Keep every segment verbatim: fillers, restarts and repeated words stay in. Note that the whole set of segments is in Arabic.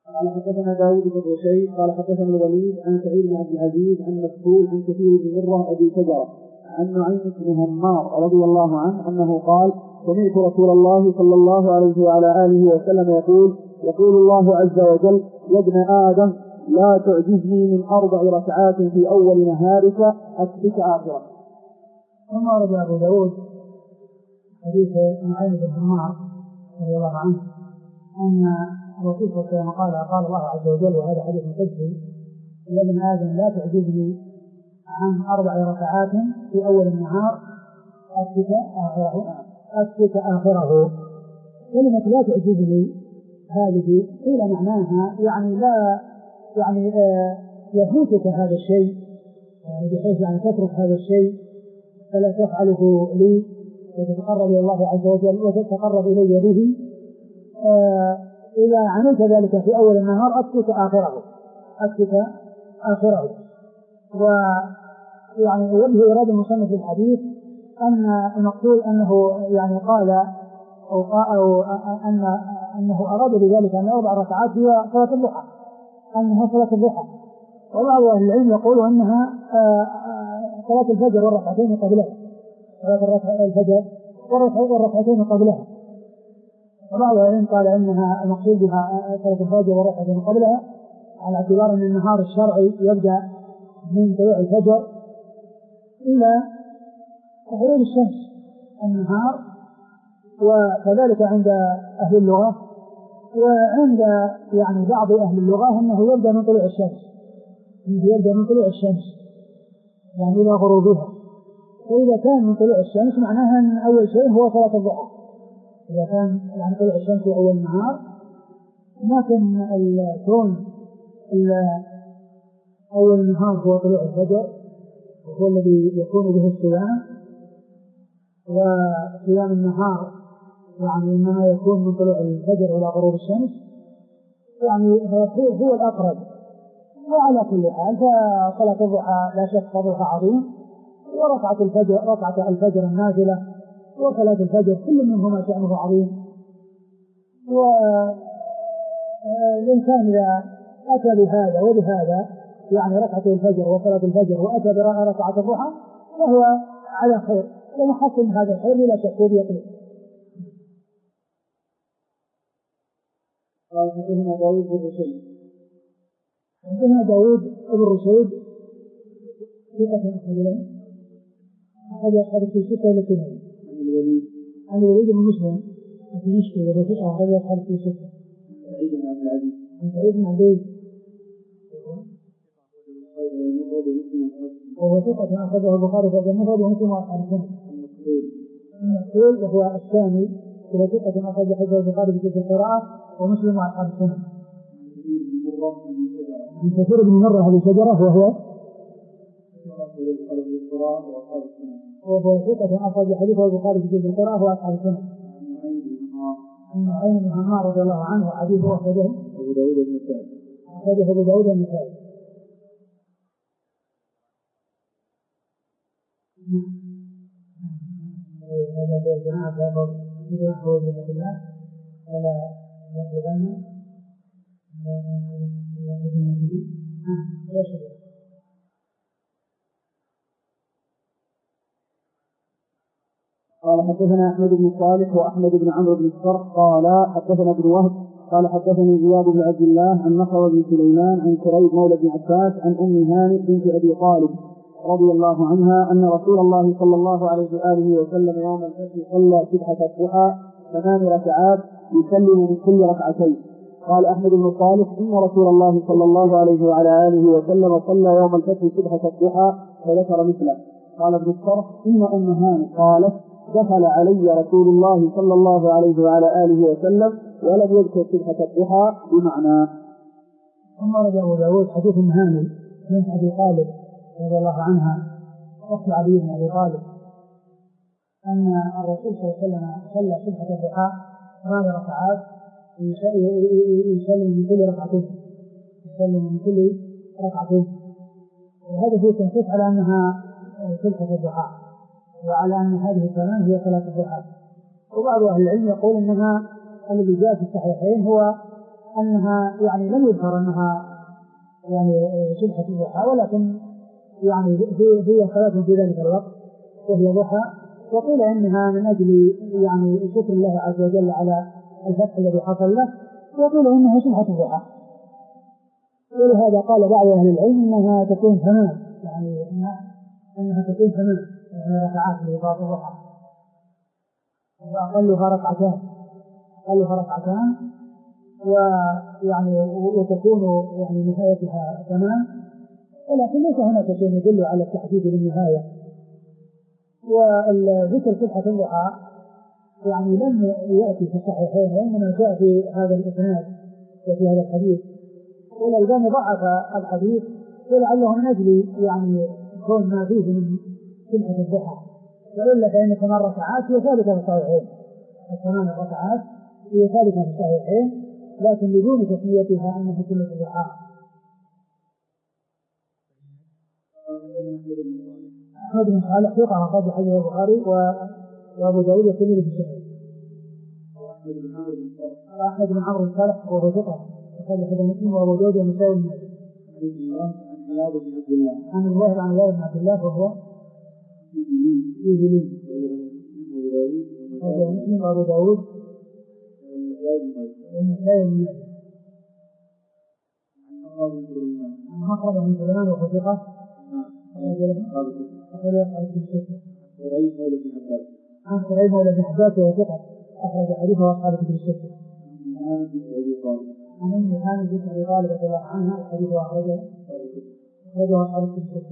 قال حدثنا داود بن رشيد قال حدثنا الوليد عن سعيد بن عبد العزيز عن مكحول عن كثير بن مرة أبي شجرة عن نعيم بن همار رضي الله عنه أنه قال سمعت رسول الله صلى الله عليه وعلى آله وسلم يقول يقول الله عز وجل يا ابن آدم لا تعجزني من أربع ركعات في أول نهارك أكفك آخرة. ثم ورد أبو داود حديث نعيم بن همار رضي الله عنه أن الرسول صلى الله عليه وسلم قال قال الله عز وجل وهذا حديث قدسي يا ابن آدم لا تعجزني عن أربع ركعات في أول النهار أكفك آخره أكفك آخره. كلمة لا تعجزني هذه قيل معناها يعني لا يعني آه يفوتك هذا الشيء يعني بحيث يعني تترك هذا الشيء فلا تفعله لي وتتقرب إلى الله عز وجل وتتقرب إلي به. آه إذا عملت ذلك في أول النهار أكفك آخره أكفك آخره. ويعني وجه إرادة المصنف الحديث أن المقصود أنه يعني قال أو, أو أن أنه أراد بذلك أن أربع ركعات هي صلاة الضحى أنها صلاة الضحى. وبعض أهل العلم يقول أنها صلاة الفجر والركعتين قبلها صلاة الفجر والركعتين قبلها. وبعض أهل العلم قال أنها المقصود بها صلاة الفجر والركعتين قبلها على اعتبار أن النهار الشرعي يبدأ من طلوع الفجر إلى غروب الشمس النهار. وكذلك عند أهل اللغة وعند يعني بعض أهل اللغة أنه يبدأ من طلوع الشمس أنه يبدأ من طلوع الشمس يعني إلى غروبها. فإذا كان من طلوع الشمس معناها أن أول شيء هو صلاة الضحى. إذا كان يعني طلوع الشمس في أول النهار لكن الكون أول النهار هو طلوع الفجر وهو الذي يكون به الصيام. وصيام النهار يعني إنما يكون من طلوع الفجر إلى غروب الشمس يعني هو الأقرب. وعلى كل حال فصلاة الضحى لا شك فضلها عظيم وركعة الفجر ركعة الفجر النازلة وصلاة الفجر كل منهما شأنه عظيم. والإنسان إذا أتى بهذا وبهذا يعني ركعة الفجر وصلاة الفجر وأتى بركعة الضحى فهو على خير ومحصل هذا الخير لا شك بيقين. قال حدثنا داود بن رشيد حدثنا داود بن رشيد ثقة أخرج له أحد أصحاب في ستة إلى اثنين عن الوليد عن الوليد بن مسلم الدمشقي وهو ثقة أخرج أصحاب في ستة. سعيد بن عبد العزيز عن سعيد بن عبد العزيز وهو ثقة أخرجه البخاري في المفرد ومسلم وأصحاب السنة. المكحول وهو الثاني وهو ثقة أخرج حديث البخاري في جزء القراءة ومسلم وأصحاب السنة. من كثير بن مرة أبي شجرة وهو وهو ثقة أخرج حديث البخاري في جزء القراءة وأصحاب السنة. عن نعيم بن همار رضي الله عنه وحديثه أخرجه أبو داود النسائي أخرجه أبو داود النسائي. هذا هو الجماعة باب إذا هو بذات الله ولا يطلبن قال حدثنا أحمد بن صالح وأحمد بن عمرو بن الصرح قال حدثنا ابن وهب قال حدثني عياض بن عبد الله عن نصر بن سليمان عن كريب مولى بن عباس عن أم هانئ بنت أبي طالب رضي الله عنها أن رسول الله صلى الله عليه وآله وسلم يوم الفتح صلى سبحة الضحى ثمان ركعات يسلم من كل ركعتين. قال أحمد بن صالح إن رسول الله صلى الله عليه وعلى آله وسلم صلى يوم الفتح سبحة الضحى فذكر مثله. قال ابن الصرح إن أم هانئ قالت دخل علي رسول الله صلى الله عليه وعلى آله وسلم ولم يذكر سبحة الضحى بمعنى. ثم رد أبو داود حديث أم هانئ بنت أبي طالب رضي الله عنها أخت علي بن أبي طالب أن الرسول صلى الله عليه وسلم صلى سبحة الضحى ثمان ركعات يسلم من كل ركعتين يسلم من كل ركعتين. وهذا فيه تنصيص على أنها سبحة الضحى وعلى أن هذه الثمان هي صلاة الضحى. وبعض أهل العلم يقول أنها الذي جاء في الصحيحين هو أنها يعني لم يذكر أنها يعني سبحة الضحى، ولكن يعني هي صلاة في ذلك الوقت وهي ضحى، وقيل إنها من أجل يعني شكر الله عز وجل على الفتح الذي حصل له، وقيل إنها سبحة الضحى. ولهذا قال بعض أهل العلم إنها تكون ثمان، يعني إنها تكون ثمان يعني ركعات لإضافة الضحى، وأقلها ركعتان أقلها ركعتان ويعني وتكون يعني نهايتها ثمان، ولكن ليس هناك شيء يدل على التحديد للنهاية. وذكر صفحة الضحى يعني لم يأتي في الصحيحين، وإنما جاء في هذا الإسناد وفي هذا الحديث، والألباني ضعف الحديث ولعله من أجل يعني كون ما فيه من صفحة الضحى، وإلا فإن ثمان ركعات هي ثابتة في الصحيحين، الثمان ركعات هي ثابتة في الصحيحين، لكن بدون تسميتها أنها سنة الضحى. أحمد بن صالح ثقة أخرج حديث البخاري وأبو داود والترمذي في السنن. أحمد بن عمرو بن صالح وهو ثقة أخرج حديث مسلم وأبو داود والنسائي بن ماجه. عن عياض بن عبد الله عن الواحد عن عياض بن عبد الله وهو في جليل أخرج مسلم وأبو داود والنسائي بن ماجه. عن مخرج بن سليمان وهو ثقة عن قريب مولى بن عباس وهو ثقة أخرج حديثه أصحاب كتب الستة. عن أم هاني بنت أبي طالب رضي الله عنها الحديث أخرجه أخرجه أصحاب كتب الستة.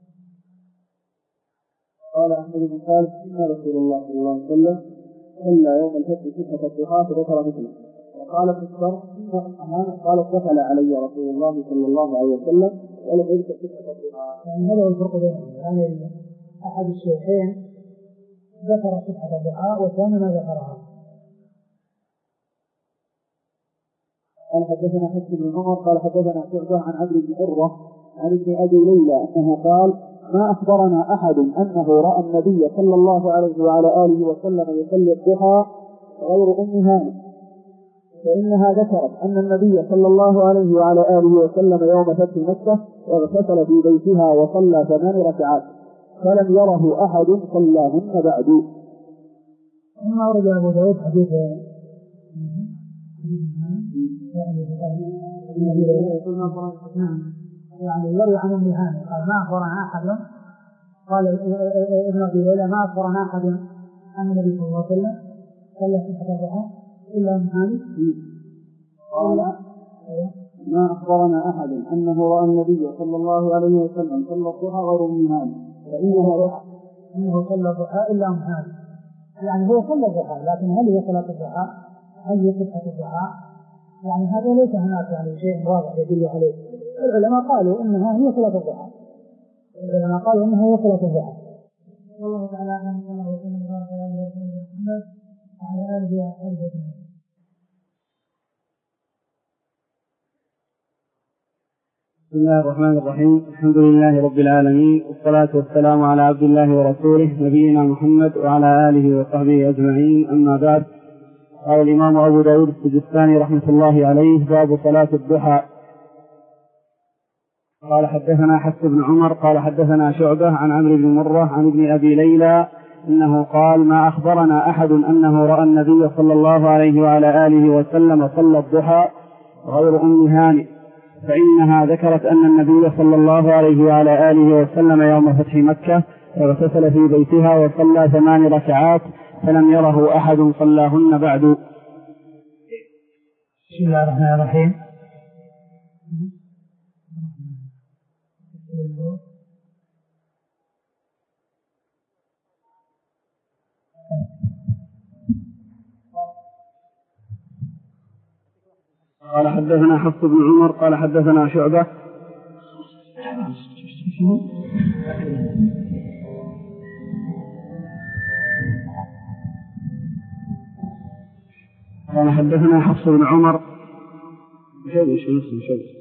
قال أحمد بن خالد إن رسول الله صلى الله عليه وسلم صلى يوم الفتح سبحة الضحى فذكر مثله، وقال في الشرح إن قالت دخل علي رسول الله صلى الله عليه وسلم ولم يذكر سبحة الضحى. يعني هذا هو الفرق بينهم، يعني أحد الشيخين ذكر سبحة الضحى والثاني ما ذكرها. قال حدثنا حسن بن عمر قال حدثنا شعبة عن عبد بن حرة عن ابن أبي ليلى أنه قال ما أخبرنا أحد أنه رأى النبي صلى الله عليه وعلى آله وسلم يصلي الضحى غير أم هانئ، فإنها ذكرت أن النبي صلى الله عليه وعلى آله وسلم يوم فتح مكة اغتسل في بيتها وصلى ثمان ركعات فلم يره أحد صلاهن بعد. ثم أورد أبو داود حديث يعني يروي عن أم هانئ قال ما أخبرنا أحد، قال ابن أبي ليلى ما أخبرنا أحد أن النبي صلى الله عليه وسلم صلى سبحة الضحى إلا أم هانئ. قال ما أخبرنا أحد أنه رأى النبي صلى الله عليه وسلم صلى الضحى غير أم هانئ فإنها أنه صلى الضحى إلا أم هانئ، يعني هو صلى الضحى، لكن هل هي صلاة الضحى؟ هل هي سبحة الضحى؟ يعني هذا ليس هناك يعني شيء واضح يدل عليه. العلماء قالوا إنها هي صلاة الضحى، العلماء قالوا إنها هي صلاة الضحى. والله تعالى أعلم صلى الله وسلم وبارك على رسوله محمد وعلى آله وأصحابه أجمعين. بسم الله الرحمن الرحيم، الحمد لله رب العالمين، والصلاة والسلام على عبد الله ورسوله نبينا محمد وعلى آله وصحبه أجمعين، أما بعد. قال الإمام أبو داود السجستاني رحمة الله عليه: باب صلاة الضحى. قال حدثنا حفص بن عمر قال حدثنا شعبة عن عمرو بن مرة عن ابن أبي ليلى أنه قال ما أخبرنا أحد أنه رأى النبي صلى الله عليه وعلى آله وسلم صلى الضحى غير أم هانئ، فإنها ذكرت أن النبي صلى الله عليه وعلى آله وسلم يوم فتح مكة اغتسل في بيتها وصلى ثمان ركعات فلم يره أحد صلاهن بعد. بسم الله الرحمن الرحيم. قال حدثنا حفص بن عمر قال حدثنا شعبة قال حدثنا حفص بن عمر شوي شوي شوي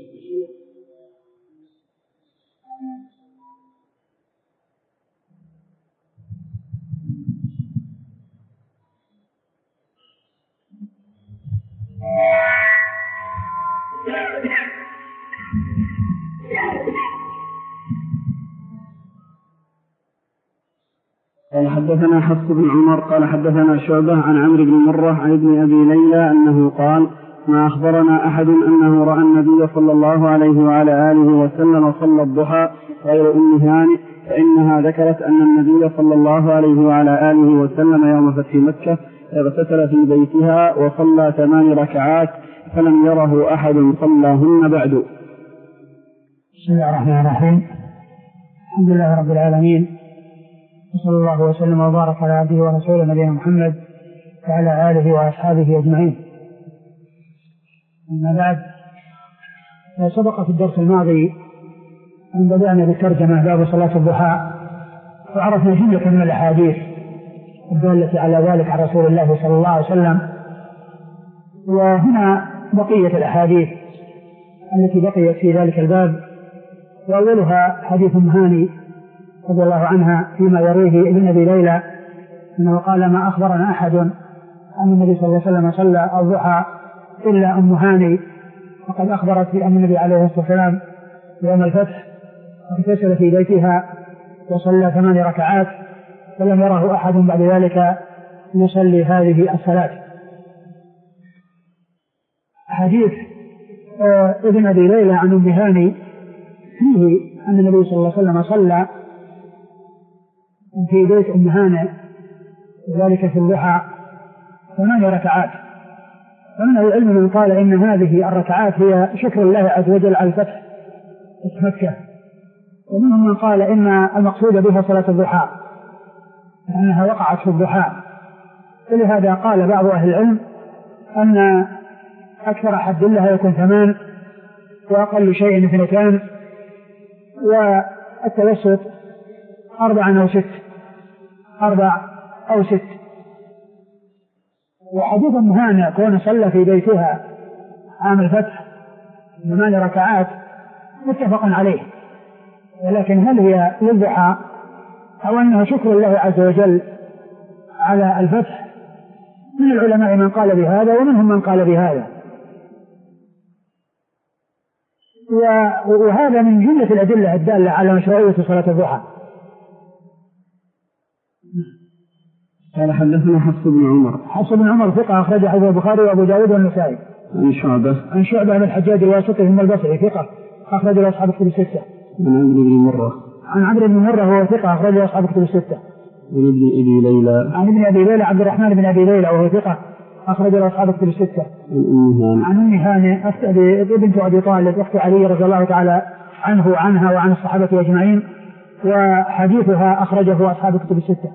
قال حدثنا حفص بن عمر قال حدثنا شعبة عن عمرو بن مرة عن ابن أبي ليلى أنه قال ما أخبرنا أحد أنه رأى النبي صلى الله عليه وعلى آله وسلم صلى الضحى غير أم هانئ، فإنها ذكرت أن النبي صلى الله عليه وعلى آله وسلم يوم فتح مكة اغتسل في بيتها وصلى ثمان ركعات فلم يره أحد صلاهن بعد. بسم الله الرحمن الرحيم. الحمد لله رب العالمين، وصلى الله وسلم وبارك على عبده ورسوله نبينا محمد وعلى آله وأصحابه أجمعين. أما بعد، سبق في الدرس الماضي أن بدأنا بالترجمة باب صلاة الضحى، وعرفنا جملة من الأحاديث الدالة على ذلك عن رسول الله صلى الله عليه وسلم. وهنا بقية الأحاديث التي بقيت في ذلك الباب، وأولها حديث أم هاني رضي الله عنها فيما يرويه ابن أبي ليلى أنه قال ما أخبرنا أحد أن النبي صلى الله عليه وسلم صلى الضحى إلا أم هاني، وقد أخبرت بأن النبي عليه الصلاة والسلام يوم الفتح اغتسل في بيتها وصلى ثمان ركعات فلم يره أحد بعد ذلك يصلي هذه الصلاة. حديث ابن أبي ليلى عن أم هاني فيه أن النبي صلى الله عليه وسلم صلى في بيت أم هاني وذلك في الضحى ثمان ركعات، ومن العلم من قال إن هذه الركعات هي شكر الله عز وجل على الفتح في مكة، ومنهم من قال إن المقصود بها صلاة الضحى لأنها وقعت في الضحى. ولهذا قال بعض أهل العلم أن أكثر حد لها يكون ثمان وأقل شيء اثنتان والتوسط أربع أو ست أربع أو ست. وحديث أم هانئ كون صلى في بيتها عام الفتح ثمان ركعات متفق عليه، ولكن هل هي للضحى أو أنها شكر الله عز وجل على الفتح؟ من العلماء من قال بهذا ومنهم من قال بهذا، وهذا من جملة الأدلة الدالة على مشروعية صلاة الضحى. قال حدثنا حفص بن عمر. حفص بن عمر ثقة أخرج حديث البخاري وأبو داود والنسائي. عن شعبة. عن شعبة بن الحجاج الواسطي من البصري ثقة أخرج له أصحاب الكتب الستة. عن عمرو بن مرة. عن عمرو بن مرة هو ثقة أخرج له أصحاب الكتب الستة. عن ابن أبي ليلى. عن ابن أبي ليلى عبد الرحمن بن أبي ليلى وهو ثقة أخرج له أصحاب الكتب الستة. عن أم هانئ بنت أبي طالب أخت علي رضي الله تعالى عنه وعنها وعن الصحابة أجمعين، وحديثها أخرجه أصحاب الكتب الستة.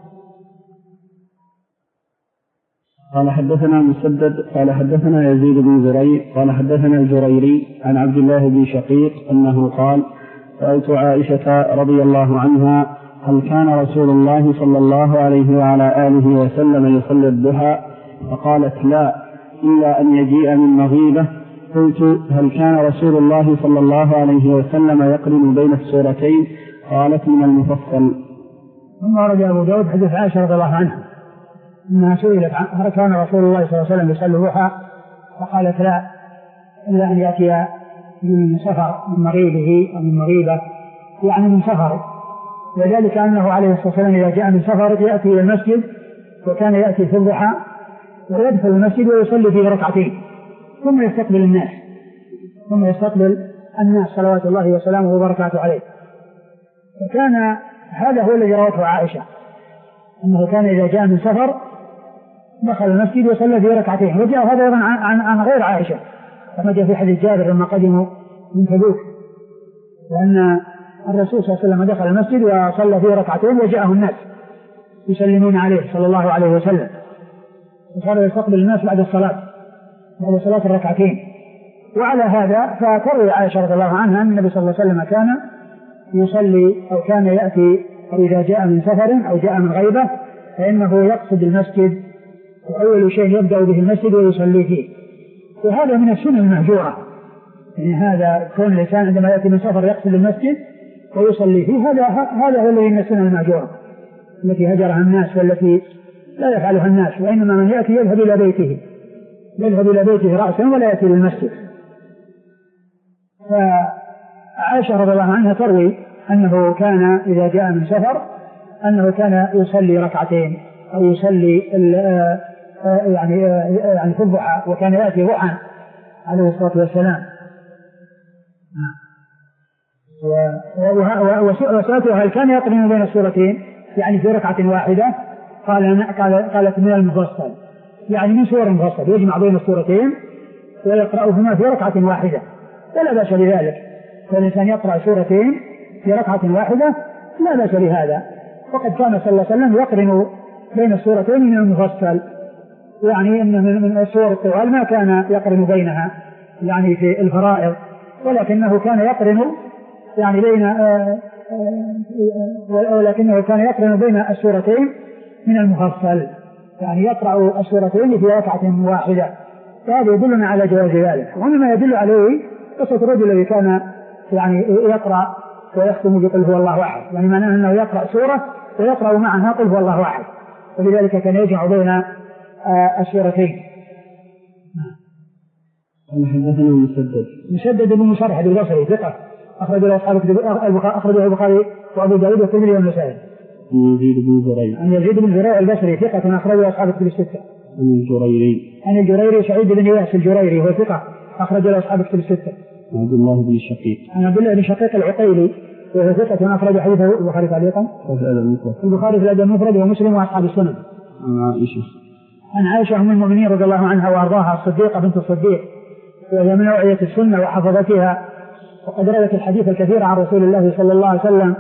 قال حدثنا مسدد قال حدثنا يزيد بن زريع قال حدثنا الجريري عن عبد الله بن شقيق أنه قال سألت عائشة رضي الله عنها هل كان رسول الله صلى الله عليه وعلى آله وسلم يصلي الضحى؟ فقالت لا إلا أن يجيء من مغيبة. قلت هل كان رسول الله صلى الله عليه وسلم يقرن بين السورتين؟ قالت من المفصل. ثم ورد أبو داود حديث عائشة رضي الله عنها أنها سئلت هل كان رسول الله صلى الله عليه وسلم يصلي الضحى؟ فقالت لا إلا أن يأتي من سفر من مغيبه أو من مغيبة يعني من سفر، وذلك أنه عليه الصلاة والسلام إذا جاء من سفر يأتي إلى المسجد وكان يأتي في الضحى ويدخل المسجد ويصلي فيه ركعتين ثم يستقبل الناس ثم يستقبل الناس صلوات الله وسلامه وبركاته عليه. وكان هذا هو الذي روته عائشة أنه كان إذا جاء من سفر دخل المسجد وصلى فيه ركعتين. وجاء هذا أيضا عن, عن, عن غير عائشة كما جاء في حديث جابر لما قدموا من تبوك، لأن الرسول صلى الله عليه وسلم دخل المسجد وصلى فيه ركعتين وجاءه الناس يسلمون عليه صلى الله عليه وسلم، وصار يستقبل الناس بعد الصلاة بعد صلاة الركعتين. وعلى هذا فتروي عائشة رضي الله عنها أن النبي صلى الله عليه وسلم كان يصلي أو كان يأتي إذا جاء من سفر أو جاء من غيبة فإنه يقصد المسجد وأول شيء يبدأ به المسجد ويصلي فيه. وهذا من السنة المهجورة، يعني هذا كون الإنسان عندما يأتي من سفر يقصد المسجد ويصلي فيه، هذا هذا هو الذي من السنة المهجورة التي هجرها الناس والتي لا يفعلها الناس، وإنما من يأتي يذهب إلى بيته يذهب إلى بيته رأسا ولا يأتي للمسجد. فعائشة رضي الله عنها تروي أنه كان إذا جاء من سفر أنه كان يصلي ركعتين أو يصلي يعني يعني في الضحى، وكان يأتي ضحى عليه الصلاة والسلام. وسألته هل كان يقرن بين السورتين يعني في ركعة واحدة؟ قال قالت من المفصل، يعني من سور المفصل يجمع بين السورتين ويقرأهما في ركعة واحدة، ولا بأس بذلك. فالإنسان يقرأ سورتين في ركعة واحدة لا بأس بهذا. وقد كان صلى الله عليه وسلم يقرن بين السورتين من المفصل، يعني أن من السور الطوال ما كان يقرن بينها يعني في الفرائض، ولكنه كان يقرن يعني بين آآ آآ ولكنه كان يقرن بين السورتين من المفصل، يعني يقرأ السورتين في ركعة واحدة. فهذا يدلنا على جواز ذلك. ومما يدل عليه قصة الرجل الذي كان يعني يقرأ ويختم بقل هو الله أحد، يعني معناه أنه يقرأ سورة ويقرأ معها قل هو الله أحد، ولذلك كان يجمع بين السورتين. حدثنا مسدد مسدد بن مصرحد البصري ثقة أخرج له أصحاب أخرجه البخاري وأبو داود والترمذي والنسائي. يزيد بن زريع عن يزيد بن زريع البصري ثقة أخرجه أصحاب الكتب الستة. عن الجريري عن الجريري سعيد بن إياس الجريري هو ثقة أخرج له أصحاب الكتب الستة. عن عبد الله بن شقيق عن عبد الله بن شقيق العقيلي وهو ثقة أخرج حديثه البخاري تعليقا البخاري في الأدب المفرد ومسلم وأصحاب السنن. عن عائشة عن عائشة أم المؤمنين رضي الله عنها وأرضاها الصديقة بنت الصديق، وهي من نوعية السنة وحفظتها، وقد روت الحديث الكثير عن رسول الله صلى الله عليه وسلم،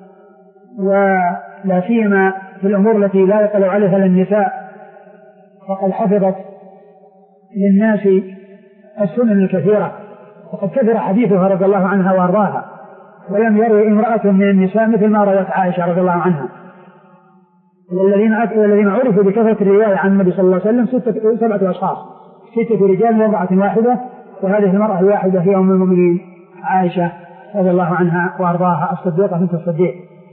ولا سيما في الأمور التي لا يطلع عليها للنساء، فقد حفظت للناس السنن الكثيرة، وقد كثر حديثها رضي الله عنها وأرضاها، ولم يروي امرأة من النساء مثل ما روت عائشة رضي الله عنها. والذين والذين عرفوا بكثرة الرواية عن النبي صلى الله عليه وسلم ستة سبعة أشخاص، ستة رجال وامرأة واحدة، وهذه المرأة الواحدة هي أم المؤمنين عائشة رضي الله عنها وأرضاها الصديقة بنت الصديق.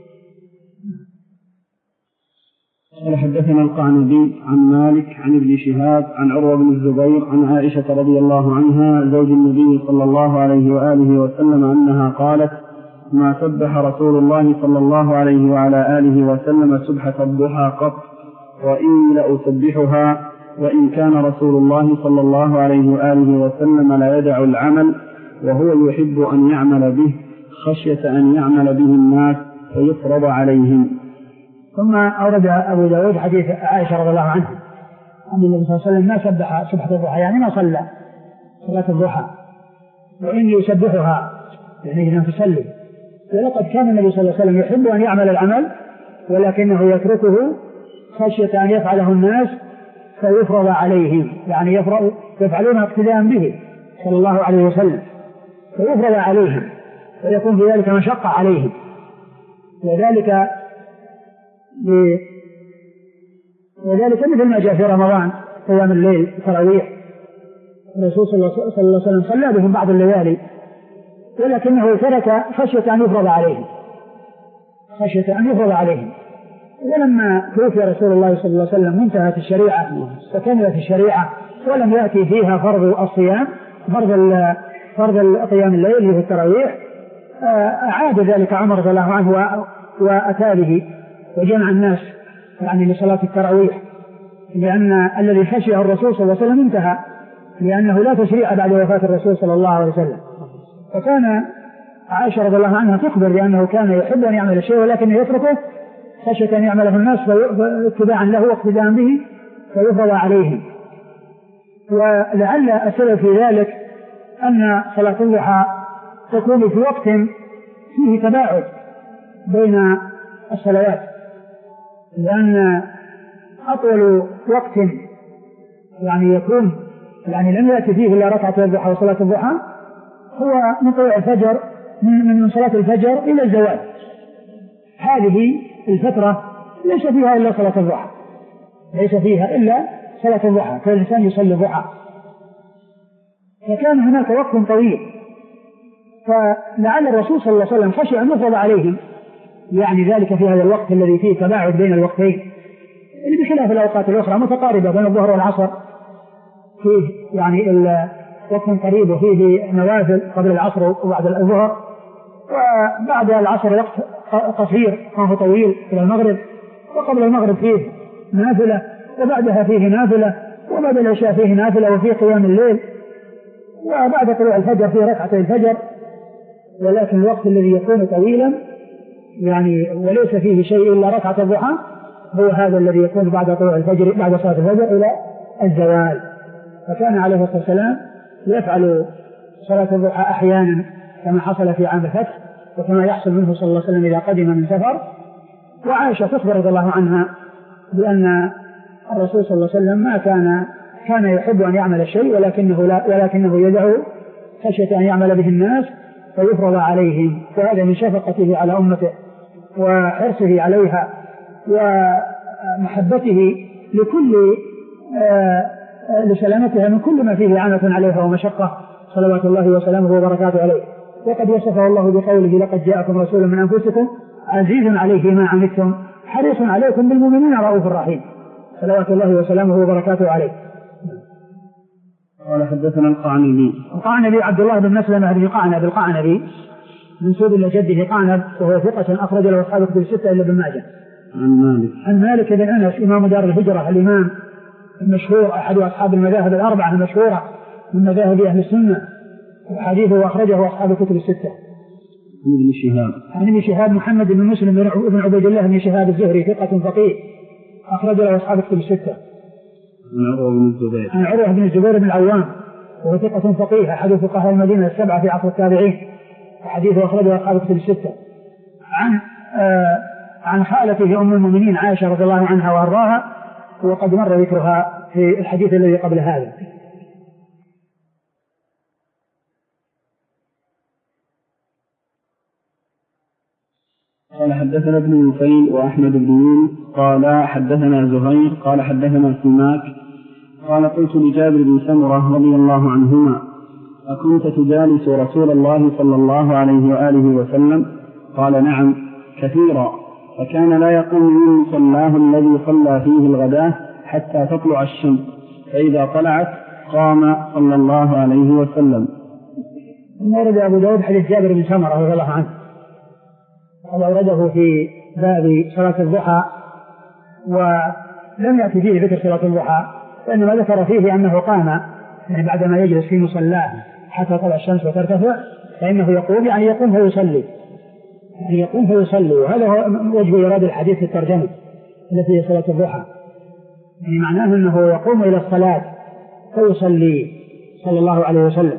قال حدثنا القعنبي عن مالك عن ابن شهاب عن عروة بن الزبير عن عائشة رضي الله عنها زوج النبي صلى الله عليه وآله وسلم أنها قالت: ما سبح رسول الله صلى الله عليه وعلى آله وسلم سبحة الضحى قط، وإني لأسبحها، وإن كان رسول الله صلى الله عليه وآله وسلم لا يدع العمل وهو يحب أن يعمل به خشية أن يعمل به الناس فيفرض عليهم. ثم أورد أبو داود حديث عائشة رضي الله عنها أن النبي صلى الله عليه وسلم ما سبح سبحة الضحى، يعني ما صلى صلاة الضحى، وإني يسبحها يعني إذا تصلي. ولقد كان النبي صلى الله عليه وسلم يحب أن يعمل العمل ولكنه يتركه خشية أن يفعله الناس فيفرض عليهم، يعني يفرض يفعلون اقتداء به صلى الله عليه وسلم فيفرض عليهم ويكون في ذلك مشقة عليهم. وذلك وذلك مثل ما جاء في رمضان قيام الليل التراويح، الرسول صلى الله عليه وسلم صلى بهم بعض الليالي ولكنه ترك خشية أن يفرض عليهم خشية أن يفرض عليهم ولما توفي رسول الله صلى الله عليه وسلم انتهت الشريعة وكملت الشريعة ولم يأتي فيها فرض الصيام فرض فرض قيام الليل في التراويح، أعاد ذلك عمر رضي الله عنه وأتى به وجمع الناس يعني لصلاة التراويح، لأن الذي خشيه الرسول صلى الله عليه وسلم انتهى، لأنه لا تشريع بعد وفاة الرسول صلى الله عليه وسلم. فكان عائشة رضي الله عنها تخبر بأنه كان يحب أن يعمل الشيء ولكن يتركه خشية أن يعمله الناس اتباعا له واقتداء به فيفرض عليهم. ولعل السبب في ذلك أن صلاة الضحى تكون في وقت فيه تباعد بين الصلوات، لأن أطول وقت يعني يكون يعني لم يأتي فيه إلا ركعة الضحى وصلاة الضحى هو من طلوع الفجر من من صلاة الفجر إلى الزوال. هذه الفترة ليس فيها إلا صلاة الضحى ليس فيها إلا صلاة الضحى فالإنسان يصلي الضحى، فكان هناك وقت طويل، فلعل الرسول صلى الله عليه وسلم خشي أن يفرض عليهم يعني ذلك في هذا الوقت الذي فيه تباعد بين الوقتين، اللي بخلاف الأوقات الأخرى متقاربة بين الظهر والعصر فيه يعني وقت قريب وفيه نوافل قبل العصر وبعد الظهر، وبعد العصر وقت قصير ما هو طويل إلى المغرب، وقبل المغرب فيه نافلة، وبعدها فيه نافلة، وبعد العشاء فيه نافلة، وفيه قيام الليل، وبعد طلوع الفجر فيه ركعتي الفجر. ولكن الوقت الذي يكون طويلا يعني وليس فيه شيء إلا ركعة الضحى هو هذا الذي يكون بعد طلوع الفجر، بعد صلاة الفجر إلى الزوال. فكان عليه الصلاة والسلام يفعل صلاة الضحى أحيانا كما حصل في عام الفتح، وكما يحصل منه صلى الله عليه وسلم إذا قدم من سفر. وعائشة تخبر رضي الله عنها بأن الرسول صلى الله عليه وسلم ما كان كان يحب أن يعمل الشيء ولكنه لا ولكنه يدعو خشية أن يعمل به الناس فيفرض عليهم، وهذا من شفقته على أمته وحرصه عليها ومحبته لكل آه لسلامتها من كل ما فيه عنة عليها ومشقة صلوات الله وسلامه وبركاته عليه. وقد وصفه الله بقوله لقد جاءكم رسول من أنفسكم عزيز عليه ما عنتم حريص عليكم بالمؤمنين رؤوف رحيم صلوات الله وسلامه وبركاته عليه. قال حدثنا القعنبي. القعنبي عبد الله بن مسلمة بن قعنب القعنبي منسوب إلى جده قعنب، وهو ثقة أخرج له أصحاب الكتب الستة إلا ابن ماجه. عن مالك عن مالك بن أنس إمام دار الهجرة الإمام المشهور أحد أصحاب المذاهب الأربعة المشهورة من مذاهب أهل السنة، وحديثه أخرجه أصحاب الكتب الستة. عن ابن شهاب عن ابن شهاب محمد بن مسلم بن عبيد الله بن شهاب الزهري ثقة فقيه أخرج له أصحاب الكتب الستة. عن عروة بن الزبير عن عروة بن الزبير بن العوام وهو ثقة فقيه أحد فقهاء المدينة السبعة في عصر التابعين، وحديثه أخرجه أصحاب الكتب الستة. عن آه عن خالته أم المؤمنين عائشة رضي الله عنها وأرضاها، وقد مر ذكرها في الحديث الذي قبل هذا. قال حدثنا ابن نفيل وأحمد بن يونس قال حدثنا زهير قال حدثنا سماك قال قلت لجابر بن سمرة رضي الله عنهما أكنت تجالس رسول الله صلى الله عليه وآله وسلم؟ قال نعم كثيرا، فكان لا يقوم من مصلاه الذي صلى فيه الغداة حتى تطلع الشمس، فإذا طلعت قام صلى الله عليه وسلم. ورد أبو داود حديث جابر بن سمرة رضي الله عنه، هذا ورده في باب صلاة الضحى، ولم يأتي فيه ذكر صلاة الضحى، وإنما ذكر فيه أنه قام يعني بعدما يجلس في مصلاه حتى طلع الشمس وترتفع فإنه يقوم يعني يقوم فيصلي يعني يقوم فيصلي وهذا هو وجه إيراد الحديث في الترجمة التي هي صلاة الضحى، يعني معناه أنه يقوم إلى الصلاة فيصلي صلى الله عليه وسلم.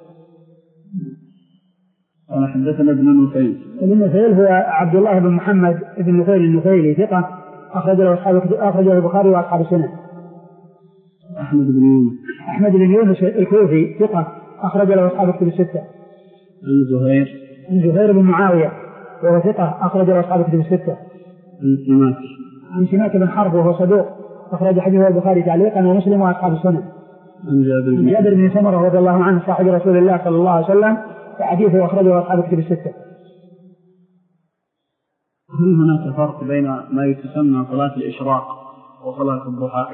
قال حدثنا ابن نفيل. ابن نفيل هو عبد الله بن محمد بن نفيل النفيلي ثقة أخرج له أصحاب أخرج له البخاري وأصحاب السنة. أحمد بن يونس أحمد بن يونس الكوفي ثقة أخرج له أصحاب الكتب الستة. عن زهير عن زهير بن معاوية وهو ثقة أخرج له أصحاب الكتب الستة. عن سماك عن سماك بن حرب وهو صدوق أخرج حديثه البخاري تعليقا ومسلم وأصحاب السنة. عن جابر بن جابر بن سمرة رضي الله عنه صاحب رسول الله صلى الله عليه وسلم وحديثه أخرجه أصحاب الكتب الستة. هل هناك فرق بين ما يتسمى صلاة الإشراق وصلاة الضحى؟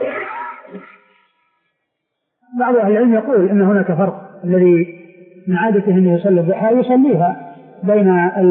بعض أهل العلم يقول إن هناك فرق، الذي من عادته أنه يصلي الضحى يصليها بين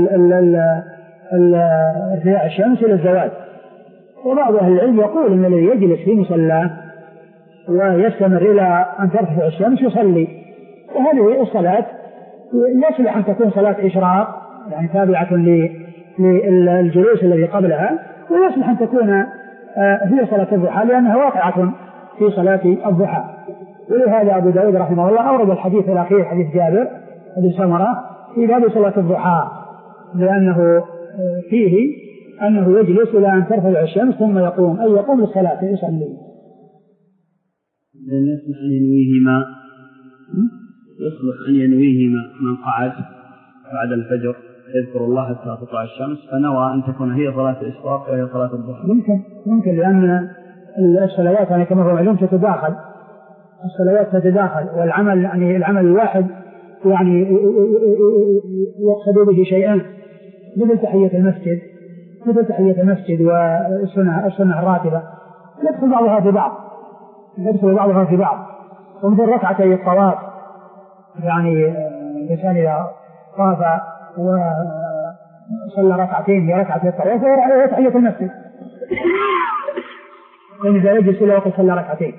ارتفاع الشمس إلى الزوال، وبعض أهل العلم يقول إن الذي يجلس في مصلاه ويستمر إلى أن ترتفع الشمس يصلي، وهذه الصلاة يصلح أن تكون صلاة إشراق يعني تابعة للجلوس الذي قبلها، ويصلح أن تكون هي صلاة الضحى لأنها واقعة في صلاة الضحى. ولهذا أبو داود رحمه الله أورد الحديث الأخير حديث جابر بن سمرة في باب صلاة الضحى، لأنه فيه أنه يجلس إلى أن ترتفع الشمس ثم يقوم أي يقوم للصلاة يصلي. لن يصلح أن ينويهما يصلح أن ينويهما من قعد بعد الفجر يذكر الله حتى تطلع الشمس فنوى أن تكون هي صلاة الإشراق وهي صلاة الضحى. ممكن ممكن لأن الصلوات يعني كما هو معلوم تتداخل، الصلوات تتداخل، والعمل يعني العمل الواحد يعني يقصد به شيئان، مثل تحية المسجد مثل تحية المسجد والسنة السنة الراتبة يدخل بعضها في بعض يدخل بعضها في بعض ومثل ركعتي الطواف يعني الإنسان إذا طاف صلى ركعتين بركعة الطواف وهو تحية المسجد، وإذا يجلس إلى وقت صلى ركعتين.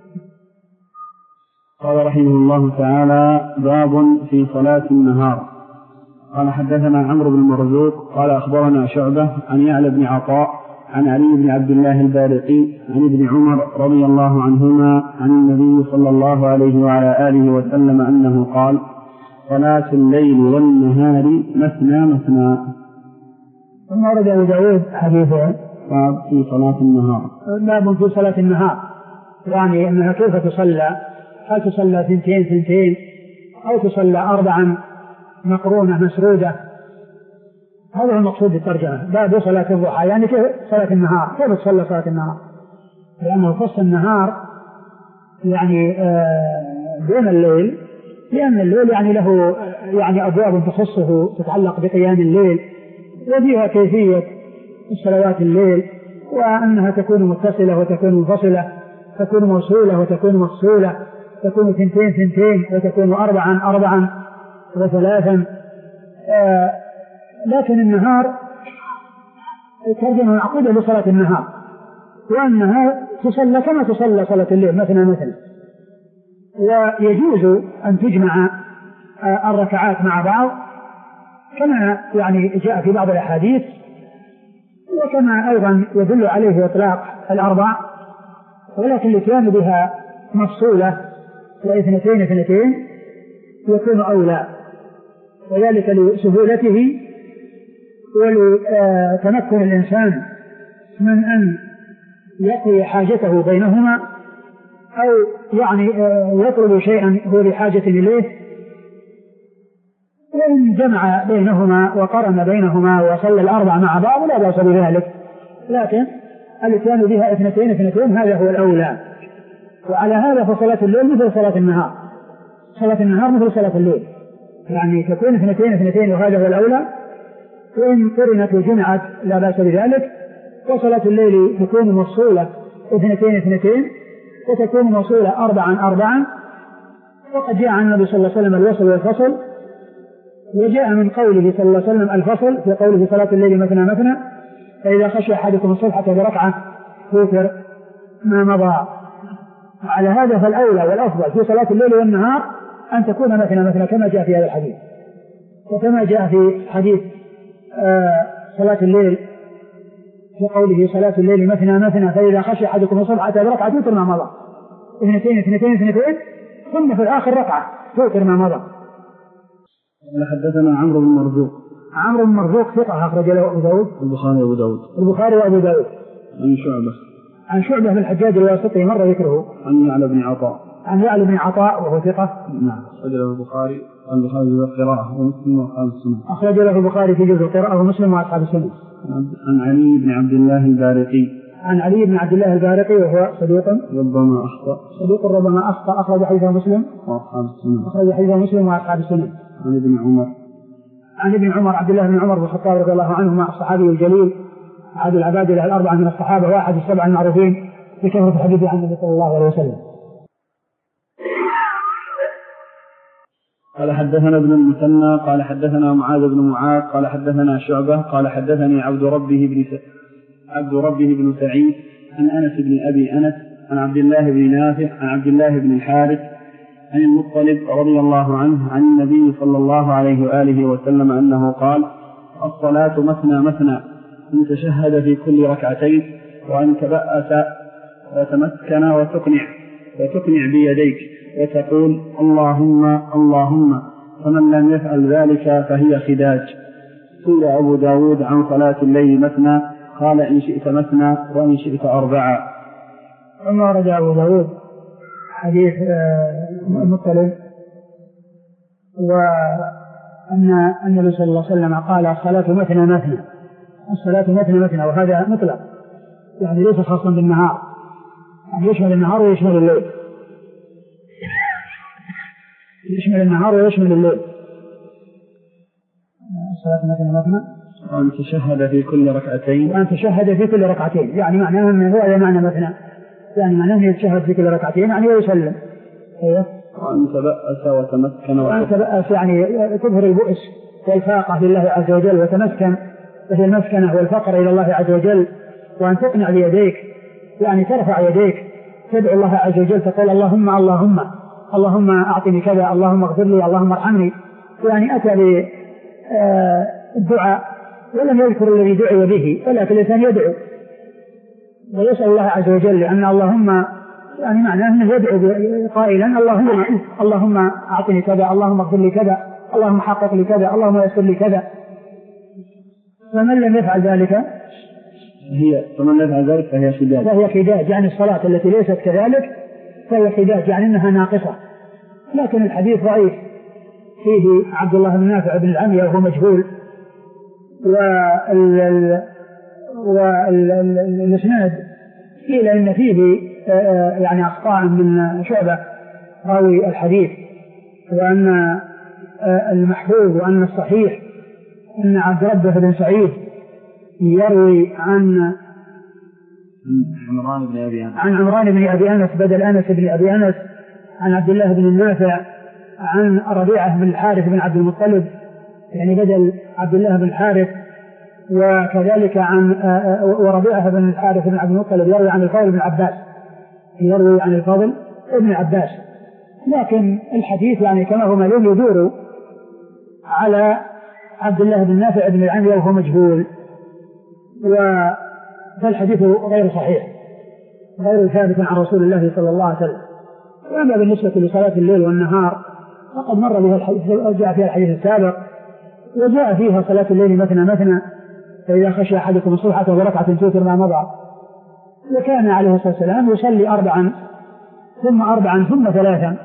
قال رحمه الله تعالى: باب في صلاة النهار. قال حدثنا عمرو بن مرزوق قال أخبرنا شعبة عن يعلى بن عطاء عن علي بن عبد الله البارقي عن ابن عمر رضي الله عنهما عن النبي صلى الله عليه وعلى آله وسلم أنه قال: صلاة الليل والنهار مثنى مثنى. ثم ورد أبو داود حديثه باب في صلاة النهار. باب في صلاة النهار، يعني أنها كيف تصلى، هل تصلى ثنتين ثنتين أو تصلى أربعا مقرونة مسرودة. هذا هو المقصود بالترجمة. باب صلاة الضحى، يعني كيف صلاة النهار، كيف تصلى صلاة النهار، لأنه خص النهار يعني دون الليل، لأن الليل يعني له يعني أبواب تخصه تتعلق بقيام الليل وفيها كيفية صلوات الليل، وأنها تكون متصلة وتكون منفصلة، تكون موصولة وتكون مفصولة، تكون ثنتين ثنتين وتكون أربعا أربعا وثلاثا. آه لكن النهار ترجمة معقودة لصلاة النهار، وأنها تصلى كما تصلى صلاة الليل مثلا مثلا، ويجوز أن تجمع آه الركعات مع بعض كما يعني جاء في بعض الأحاديث، وكما أيضا يدل عليه إطلاق الأربع، ولكن الاتيان بها مفصولة واثنتين اثنتين يكون أولى، وذلك لسهولته ولتمكن الإنسان من أن يقضي حاجته بينهما، أو يعني يطلب شيئا هو بحاجة إليه، وإن جمع بينهما وقرن بينهما وصلى الأربع مع بعض لا بأس بذلك، لكن الاتيان بها اثنتين اثنتين هذا هو الأولى. وعلى هذا فصلاة الليل مثل صلاة النهار، صلاة النهار مثل صلاة الليل، يعني تكون اثنتين اثنتين وهذا هو الأولى، وإن قرنت وجمعت لا بأس بذلك. وصلاة الليل تكون مفصولة اثنتين اثنتين وتكون موصولة أربعا أربعا، وقد جاء عن النبي صلى الله عليه وسلم الوصل والفصل، وجاء من قوله صلى الله عليه وسلم الفصل في قوله صلاة الليل مثنى مثنى، فإذا خشي أحدكم الصبح بركعة توتر ما مضى. على هذا فالأولى والأفضل في صلاة الليل والنهار أن تكون مثنى مثنى كما جاء في هذا الحديث، وكما جاء في حديث آه صلاة الليل في قوله صلاة الليل مثنى مثنى، فإذا خشي أحدكم الصبح بركعة توتر ما مضى، اثنتين اثنتين اثنتين ثم في الآخر ركعة توتر ما مضى. حدثنا عمرو بن مرزوق. عمرو بن مرزوق ثقة أخرج له أبو داود البخاري وأبو داود البخاري وأبو داود. عن شعبة عن شعبة بن الحجاج الواسطي مر ذكره. عن يعلى بن عطاء عن يعلى بن عطاء وهو ثقة. نعم. أخرج له البخاري البخاري في القراءة ومسلم وأصحاب السنة. أخرج له البخاري في جزء القراءة ومسلم وأصحاب السنة. عن علي بن عبد الله البارقي. عن علي بن عبد الله البارقي وهو صدوق ربما أخطأ. صدوق ربما أخطأ. أخرج حديثه مسلم وأصحاب السنة. أخرج حديثه مسلم وأصحاب السنة. عن ابن عمر. عن ابن عمر عبد الله بن عمر بن الخطاب رضي الله عنهما الصحابي الجليل أحد العباد الأربعة من الصحابة وأحد السبع المعروفين بكثرة الحديث عن النبي صلى الله عليه وسلم. قال حدثنا ابن المثنى قال حدثنا معاذ بن معاذ قال حدثنا شعبة قال حدثني عبد ربه بن عبد ربه بن سعيد عن أنس بن أبي أنس عن عبد الله بن نافع عن عبد الله بن الحارث عن المطلب رضي الله عنه عن النبي صلى الله عليه وآله وسلم أنه قال: الصلاة مثنى مثنى، أن تشهد في كل ركعتين، وأن تبأس وتمكن وتقنع وتقنع بيديك وتقول اللهم اللهم، فمن لم يفعل ذلك فهي خداج. سئل أبو داود عن صلاة الليل مثنى، قال إن شئت مثنى وإن شئت أربعة. ثم ورد أبو داود حديث المطلب وأن النبي صلى الله عليه وسلم قال الصلاة مثنى مثنى، الصلاة مثنى مثنى، وهذا مطلق يعني ليس خاصا بالنهار، يعني يشمل النهار ويشمل الليل، يشمل النهار ويشمل الليل. الصلاة مثنى مثنى وأن تشهد في كل ركعتين، وأن تشهد في كل ركعتين، يعني معناه أنه هو معنى مثنى، يعني معناه أنه يتشهد في كل ركعتين يعني ويسلم. وأن تبأس وتمكن وأن تبأس يعني تظهر البؤس والفاقة لله عز وجل وتمسكن وهي المسكنة والفقر إلى الله عز وجل، وأن تقنع بيديك يعني ترفع يديك تدعو الله عز وجل تقول اللهم اللهم اللهم أعطني كذا، اللهم اغفر لي، اللهم ارحمني، يعني أتى بالدعاء ولم يذكر الذي دعي به، ولكن الإنسان يدعو ويسأل الله عز وجل لأن اللهم يعني معناه أنه يدعو قائلا اللهم اللهم أعطني كذا، اللهم اغفر لي كذا، اللهم حقق لي كذا، اللهم يسر لي كذا. فمن لم يفعل ذلك هي فمن لم يفعل ذلك فهي خداج فهي خداج يعني الصلاة التي ليست كذلك فهي خداج يعني أنها ناقصة. لكن الحديث ضعيف فيه عبد الله بن نافع بن العمية وهو مجهول، والإسناد قيل إن فيه يعني أخطاء من شعبة راوي الحديث، وأن المحفوظ وأن الصحيح أن عبد ربه بن سعيد يروي عن عمران بن أبي أنس عن عمران بن أبي أنس بدل أنس بن أبي أنس عن عبد الله بن النافع عن ربيعة بن الحارث بن عبد المطلب يعني بدل عبد الله بن الحارث، وكذلك عن وربيعة بن الحارث بن عبد المطلب يروي عن الفضل بن عباس يروي عن الفضل بن عباس. لكن الحديث يعني كما هو معلوم يدور على عبد الله بن نافع بن العمية وهو مجهول، فالحديث غير صحيح غير ثابت عن رسول الله صلى الله عليه وسلم. وأما بالنسبة لصلاة الليل والنهار فقد مر بها الحديث، جاء فيها الحديث السابق، وجاء فيها صلاة الليل مثنى مثنى فإذا خشي أحدكم الصبح وركعة توتر ما مضى، وكان عليه الصلاة والسلام يصلي أربعا ثم أربعا ثم ثلاثا.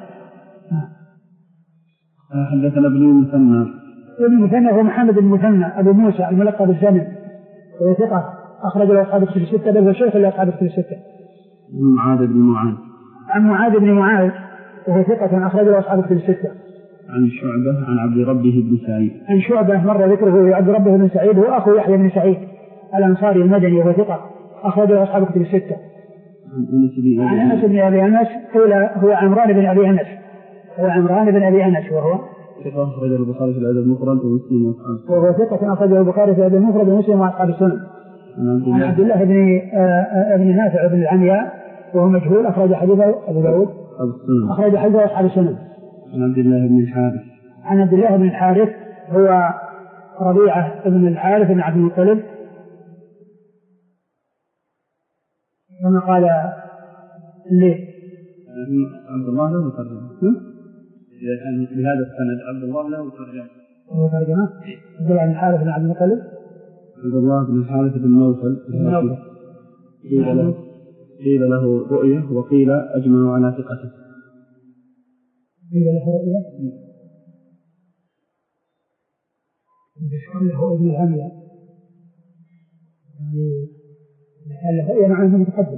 حدثنا ابن المثنى ابن المثنى هو محمد بن المثنى أبو موسى الملقب بالزمن وهو ثقة أخرج له أصحاب الكتب الستة بل هو شيخ لأصحاب الكتب الستة. معاذ بن معاذ عن معاذ بن معاذ وهو ثقة أخرج له أصحاب الكتب الستة. عن شعبة عن عبد ربه بن سعيد عن شعبة مر ذكره عبد ربه بن سعيد هو أخو يحيى بن سعيد الأنصاري المدني وهو ثقة أخرج له أصحاب الكتب الستة. عن أنس بن أبي أنس قيل هو عمران بن أبي أنس هو عمران بن أبي أنس وهو ثقة أخرجه البخاري في الأدب المفرد ومسلم وأصحاب وهو ثقة أخرجه البخاري في الأدب المفرد ومسلم وأصحاب السنن. عن عبد الله بن ابن نافع بن العمياء وهو مجهول أخرج حديثه أبو داود أخرج حديثه أصحاب السنن. عن عبد الله بن الحارث عن عبد الله بن الحارث هو ربيعة بن الحارث بن عبد المطلب كما قال ليه عبد الله له ترجمة بهذا السند عبد الله له ترجمة له ترجمة عبد الله بن الحارث بن عبد المطلب عبد الله بن الحارث بن نوفل قيل له قيل له رؤية وقيل أجمعوا على ثقته. قيل له رؤية بشكل له ابن العمياء يعني له رؤية معناه متقدم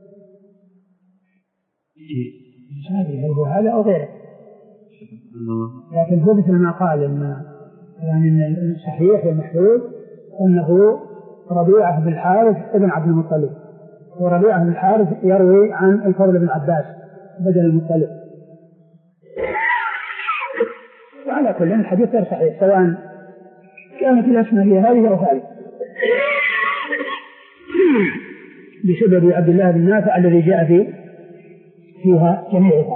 مش هذه هل هو هذا أو غيره، لكن هو مثل ما قال إن يعني الصحيح والمحفوظ أنه ربيعة بن الحارث ابن عبد المطلب، وربيعة بن الحارث يروي عن الفضل بن عباس بدل المطلب. وعلى كل الحديث غير صحيح سواء كانت الأسماء هي هذه أو هذه بسبب عبد الله بن نافع الذي جاء في فيها جميعها.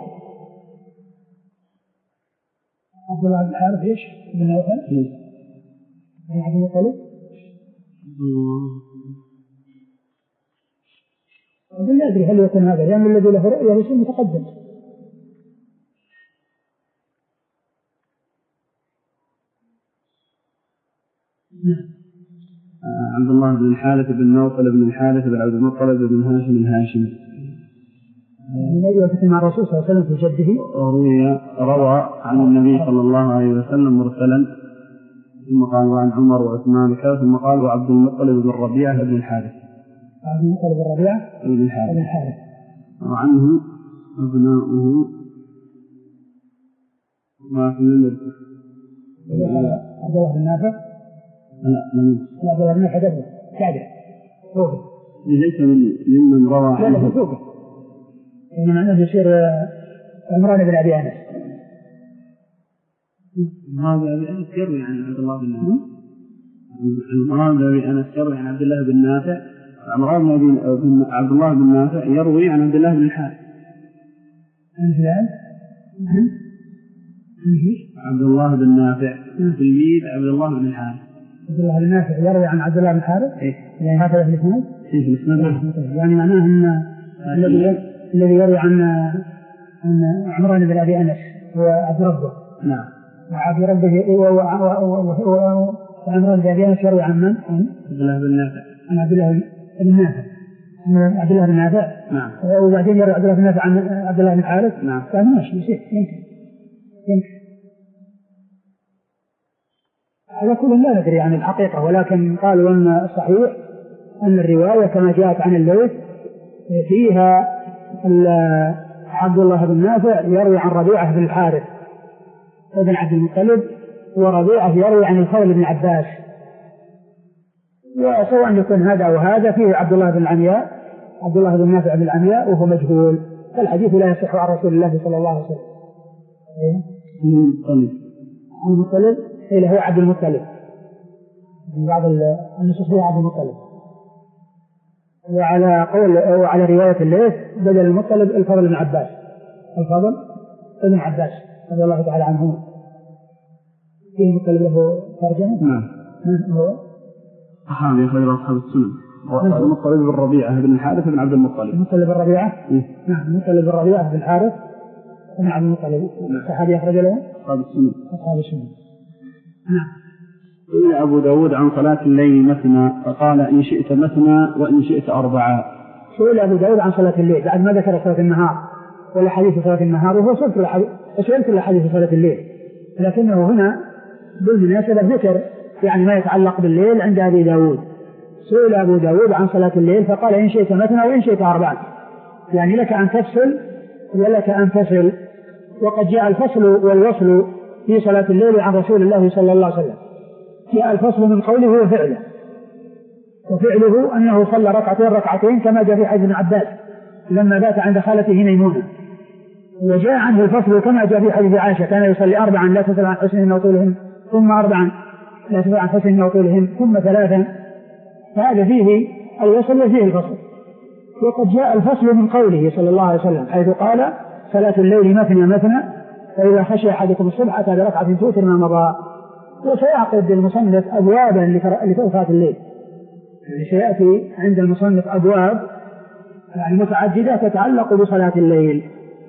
عبد الله بن الحارث ايش؟ بن نوفل بن عبد المطلب لا أدري هل يكون هذا لأن الذي له رؤية يصير متقدم. عبد الله بن الحارث بن نوفل بن الحارث بن عبد المطلب بن هاشم الهاشمي يعني مع الرسول صلى الله عليه وسلم في جده روي روى عن النبي صلى الله عليه وسلم مرسلا ثم قال وعن عمر وعثمان كذا ثم قال وعبد المطلب بن ربيعة بن الحارث عبد المطلب بن ربيعة بن الحارث بن الحارث وعنه أبناؤه ما في المذكر عبد الله بن نافع لا لم لا عبد الله بن نافع قبله كعبه فوقه ليس من ممن روى لا لا فوقه إنما أنه يصير عمران بن أبي أنس المراد بأبي أنس يروي عن عبد الله بن نافع. المراد بأبي أنس يروي عن عبد الله بن نافع. المراد بن عبد الله بن نافع يروي عن عبد الله بن الحارث. عبد الله بن نافع تلميذ عبد الله بن الحارث. عبد الله بن نافع يروي عن عبد الله بن الحارث. إيه؟ يعني هذا في الإسناد؟ إيه في الإسناد. يعني معناه أن الذي الذي يروي عن عن عمران بن أبي أنس هو عبد ربه. نعم. وعبد ربه وعمران بن أبي أنس يروي عن من؟ عبد الله بن نافع. عن عبد الله بن نافع. عبد الله بن نافع. نعم. وبعدين يروي عبد الله بن نافع عن عبد الله بن الحارث. نعم. كان ماشي يصير يمكن. يمكن. هذا كله لا ندري عن الحقيقة، ولكن قالوا أن الصحيح أن الرواية كما جاءت عن الليث فيها عبد الله بن نافع يروي عن ربيعة بن الحارث ابن عبد المطلب، وربيعة يروي عن الفضل بن عباس. وسواء يكون هذا وهذا فيه عبد الله بن العمياء، عبد الله بن نافع بن العمياء وهو مجهول، فالحديث لا يصح عن رسول الله صلى الله عليه وسلم. المطلب المطلب إلى هو عبد المطلب، من بعض النصوص فيها عبد المطلب. وعلى قول أو على رواية الليث بدل المطلب الفضل بن عباس، الفضل بن عباس رضي الله تعالى عنه. في المطلب له ترجمة؟ نعم. من هو؟ صحابي خير أصحاب السنن. المطلب بن ربيعة بن الحارث بن عبد المطلب. المطلب بن ربيعة؟ إيه؟ نعم. المطلب بن ربيعة بن الحارث بن عبد المطلب. صحابي أخرج له؟ أصحاب السنن. أصحاب السنن. نعم. قال أبو داود عن صلاة الليل مثنى، فقال إن شئت مثنى وإن شئت أربعة. سئل أبو داود عن صلاة الليل بعد ما ذكر صلاة النهار ولا حديث صلاة النهار، وهو سئلت لحديث صلاة الليل، لكنه هنا بالمناسبة ذكر يعني ما يتعلق بالليل عند أبي داود. سئل أبو داود عن صلاة الليل فقال إن شئت مثنى وإن شئت أربعة، يعني لك أن تفصل ولك أن تصل. وقد جاء الفصل والوصل في صلاة الليل عن رسول الله صلى الله عليه وسلم. جاء الفصل من قوله وفعله، وفعله أنه صلى ركعتين ركعتين كما جاء في حديث ابن عباس لما بات عند خالته ميمونة. وجاء عنه الفصل كما جاء في حديث عائشة كان يصلي أربعا لا تسأل عن حسنهن وطولهن، ثم أربعا لا تسأل عن حسنهن وطولهن، ثم ثلاثا. فهذا فيه الوصل وفيه الفصل. وقد جاء الفصل من قوله صلى الله عليه وسلم حيث قال صلاة الليل مثنى مثنى فإذا خشي أحدكم الصبح أتى بركعة توتر ما مضى. وسيعقد المصنف أبوابا لصلاة الليل، يعني سيأتي عند المصنف أبواب يعني متعددة تتعلق بصلاة الليل.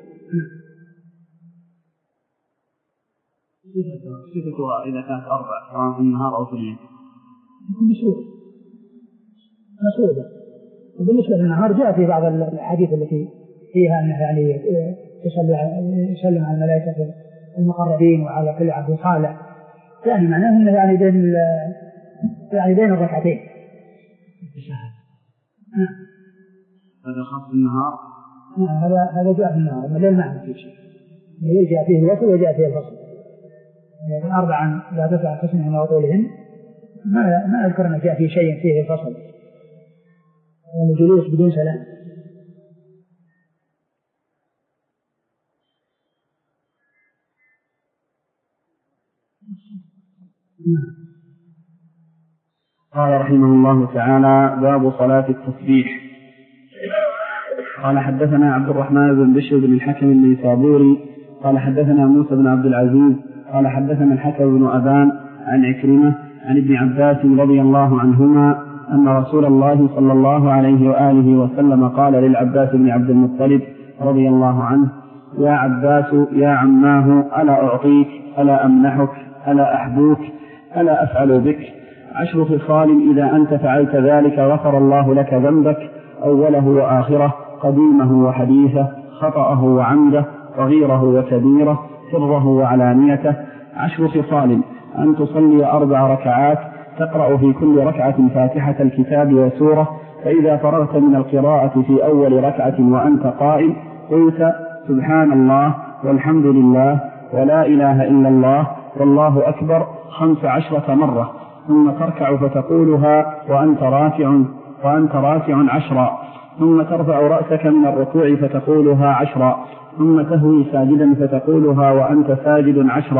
صفتها إذا كانت أربع سواء في النهار أو في الليل مسؤولة مسؤولة. وبالنسبة للنهار جاء في بعض الحديث التي فيها أنه يعني يسلم على الملائكة المقربين وعلى كل عبد صالح، يعني معناه أنه يعني بين يعني بين الركعتين. هذا خاص بالنهار. هذا هذا جاء في النهار، الليل ما عنده شيء. الليل جاء فيه الوصل وجاء فيه الفصل. يعني أربعا لا تسع حسنهن وطولهن ما ما أذكر أن جاء فيه شيء فيه الفصل. يعني الجلوس بدون سلام. قال رحمه الله تعالى باب صلاة التسبيح. قال حدثنا عبد الرحمن بن بشر بن الحكم النيسابوري قال حدثنا موسى بن عبد العزيز قال حدثنا الحكم بن أبان عن عكرمة عن ابن عباس رضي الله عنهما أن رسول الله صلى الله عليه وآله وسلم قال للعباس بن عبد المطلب رضي الله عنه يا عباس يا عماه ألا أعطيك ألا أمنحك ألا أحبوك ألا أفعل بك عشر خصال إذا أنت فعلت ذلك غفر الله لك ذنبك أوله وآخره قديمه وحديثه خطأه وعمده صغيره وكبيره سره وعلانيته. عشر خصال أن تصلي أربع ركعات تقرأ في كل ركعة فاتحة الكتاب وسورة، فإذا فرغت من القراءة في أول ركعة وأنت قائم قلت سبحان الله والحمد لله ولا إله إلا الله والله أكبر خمس عشرة مرة، ثم تركع فتقولها وأنت راكع وأنت راكع عشرا، ثم ترفع رأسك من الركوع فتقولها عشرا، ثم تهوي ساجدا فتقولها وأنت ساجد عشرا،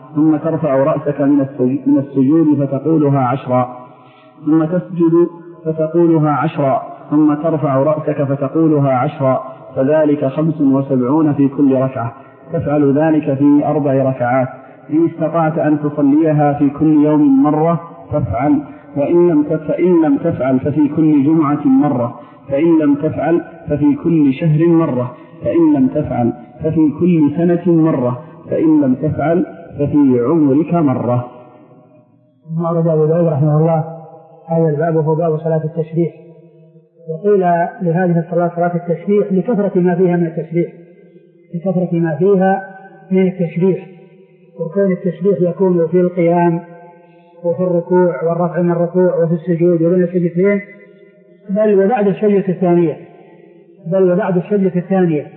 ثم ترفع رأسك من السجود فتقولها عشرا ثم تسجد فتقولها عشرا ثم ترفع رأسك فتقولها عشرا فذلك خمس وسبعون في كل ركعة. تفعل ذلك في أربع ركعات. إن استطعت أن تصليها في كل يوم مرة فافعل، وإن لم فإن لم تفعل ففي كل جمعة مرة، فإن لم تفعل ففي كل شهر مرة، فإن لم تفعل ففي كل سنة مرة، فإن لم تفعل ففي عمرك مرة. أورد أبو داود رحمه الله هذا الباب وهو باب صلاة التسبيح. وقيل لهذه الصلاة صلاة التسبيح لكثرة ما فيها من التسبيح لكثرة ما فيها من التسبيح وكون التسبيح يكون في القيام وفي الركوع والرفع من الركوع وفي السجود وبين السجدتين، بل وبعد السجدة الثانية بل وبعد السجدة الثانية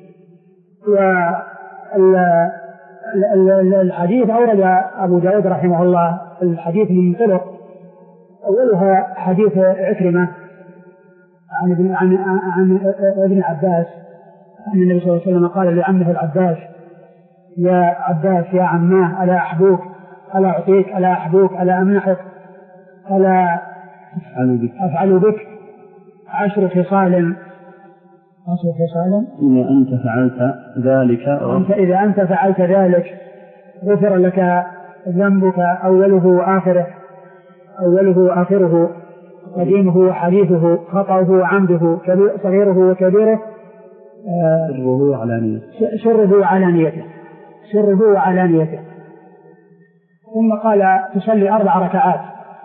والحديث أورد أبو داود رحمه الله الحديث من طرق. أولها حديث عكرمة عن ابن, عن, عن ابن عباس أن النبي صلى الله عليه وسلم قال لعمه العباس: يا عباس يا عماه، ألا أحبوك ألا أعطيك ألا أحبوك ألا أمنحك ألا أفعل بك عشر خصال عشر خصال إذا أنت فعلت ذلك أنت إذا أنت فعلت ذلك غفر لك ذنبك أوله وآخره أوله وآخره قديمه وحديثه خطأه وعمده صغيره وكبيره سره وعلانيته سره وعلانيته سره وعلانيته ثم قال: تصلي أربع ركعات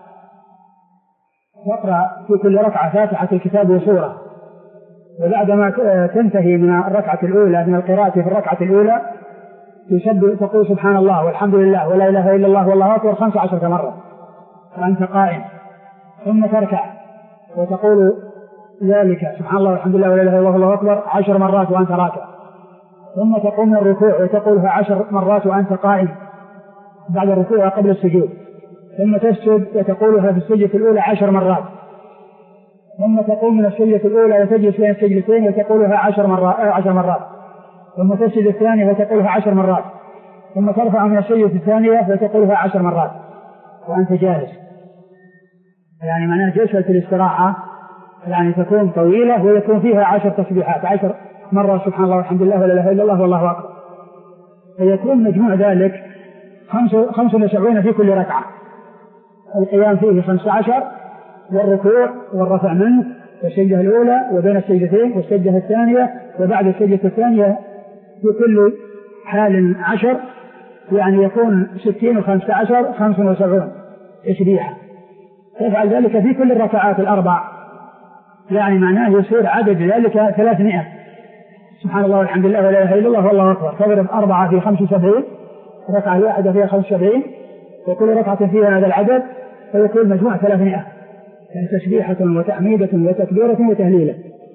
واقرأ في كل ركعة فاتحة الكتاب وسورة، وبعدما تنتهي من الركعة الأولى من القراءة في الركعة الأولى تقول سبحان الله والحمد لله ولا إله إلا الله والله أكبر خمس عشرة مرة وأنت قائم، ثم تركع وتقول ذلك سبحان الله والحمد لله ولا إله إلا الله والله أكبر عشر مرات وأنت راكع، ثم تقوم من الركوع وتقولها عشر مرات وأنت قائم بعد الركوع وقبل السجود، ثم تسجد وتقولها في السجدة الأولى عشر مرات، ثم تقوم من السجدة الأولى وتجلس بين السجدتين وتقولها عشر مرات عشر مرات، ثم تسجد الثانية وتقولها عشر مرات، ثم ترفع من السجدة الثانية وتقولها عشر مرات وأنت جالس. يعني معناه جلسة الاستراحة يعني تكون طويلة ويكون فيها عشر تسبيحات عشر مرة سبحان الله والحمد لله ولا إله إلا الله والله أكبر، فيكون مجموع ذلك خمس وسبعين في كل ركعة. القيام فيه خمس عشر والركوع والرفع منه والسجدة الأولى وبين السجدتين والسجدة الثانية وبعد السجدة الثانية في كل حال عشر، يعني يكون ستين وخمسة عشر خمس وسبعون تسبيحة. تفعل ذلك في كل الركعات الأربع، يعني معناه يصير عدد ذلك ثلاثمائة سبحان الله والحمد لله ولا إله إلا الله والله أكبر. تضرب أربعة في خمس وسبعين، ركعة واحدة فيها خمس وسبعين، وكل ركعة فيها هذا العدد، فيكون مجموع ثلاثمائة، يعني تسبيحة وتحميدة وتكبيرة وتهليلة.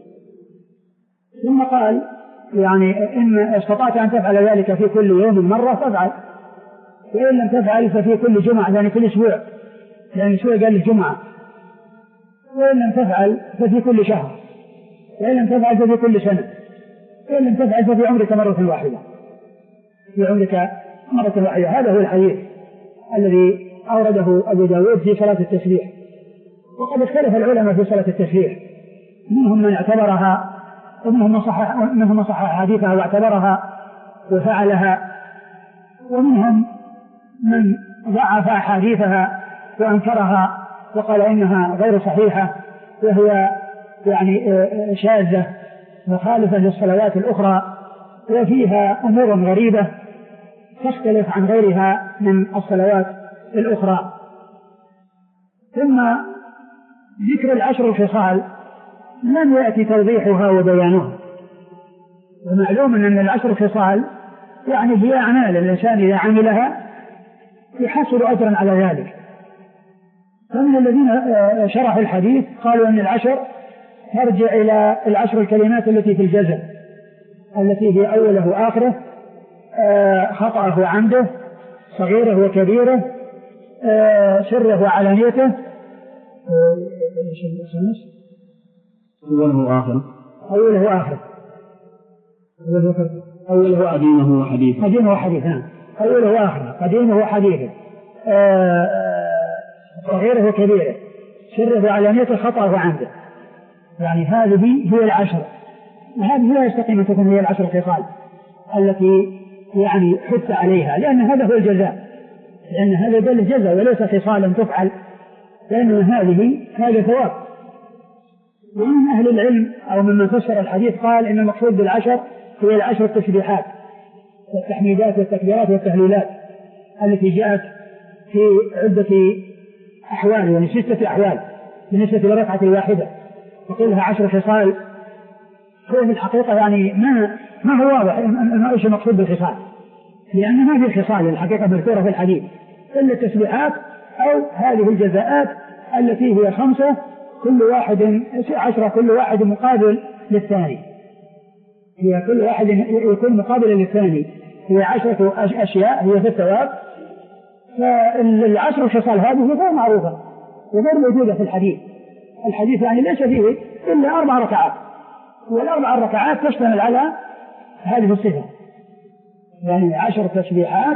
ثم قال: يعني إن استطعت أن تفعل ذلك في كل يوم مرة فافعل، وإن لم تفعل ففي كل جمعة، يعني كل أسبوع، يعني أسبوع قال الجمعة، وإن لم تفعل ففي كل شهر، وإن لم تفعل ففي كل سنة، وإن لم تفعل ففي عمرك مرة واحدة في عمرك مرة واحدة. هذا هو الحديث الذي أورده أبو داود في صلاة التسبيح. وقد اختلف العلماء في صلاة التسبيح، منهم من اعتبرها ومنهم من صحح منهم من صحح حديثها واعتبرها وفعلها، ومنهم من ضعف حديثها وأنكرها وقال إنها غير صحيحة وهي يعني شاذة مخالفة للصلوات الأخرى وفيها أمور غريبة تختلف عن غيرها من الصلوات الأخرى. ثم ذكر العشر الخصال لم يأتي توضيحها وبيانها، ومعلوم أن العشر الخصال يعني هي أعمال الإنسان إذا عملها يحصل أجرا على ذلك. فمن الذين شرحوا الحديث قالوا أن العشر ترجع إلى العشر الكلمات التي في الجزم، التي هي أوله وآخره، خطأه وعمده، صغيره وكبيره، سره وعلانيته، أوله وآخره أوله وآخره أوله وقديمه وحديثه قديمه وحديثه أوله وآخره، قديمه وحديثه، صغيره وكبيره، سره وعلانيته، خطأه وعمده. يعني هذه هي العشر، وهذه لا يستقيم أن تكون هي العشر خصال التي يعني حث عليها، لأن هذا هو الجزاء، لأن هذا دل جزاء وليس خصالا تفعل، لأن هذه هذا ثواب. ومن أهل العلم أو ممن فسر الحديث قال إن المقصود بالعشر هي العشر التسبيحات والتحميدات والتكبيرات والتهليلات التي جاءت في عدة أحوال، يعني ستة أحوال بالنسبة للركعة الواحدة، وقيلها عشر خصال. هو في الحقيقة يعني ما ما هو واضح ما إيش المقصود بالخصال، لأن ما في خصال الحقيقة مذكورة في الحديث إلا التسبيحات أو هذه الجزاءات التي هي خمسة، كل واحد عشرة، كل واحد مقابل للثاني، هي كل واحد يكون مقابل للثاني، هي عشرة أشياء هي في الثواب. فالعشر خصال هذه غير معروفة وغير موجودة في الحديث. الحديث يعني ليس فيه إلا أربع ركعات، والأربع ركعات تشتمل على هذه الصفة، يعني عشر تسبيحات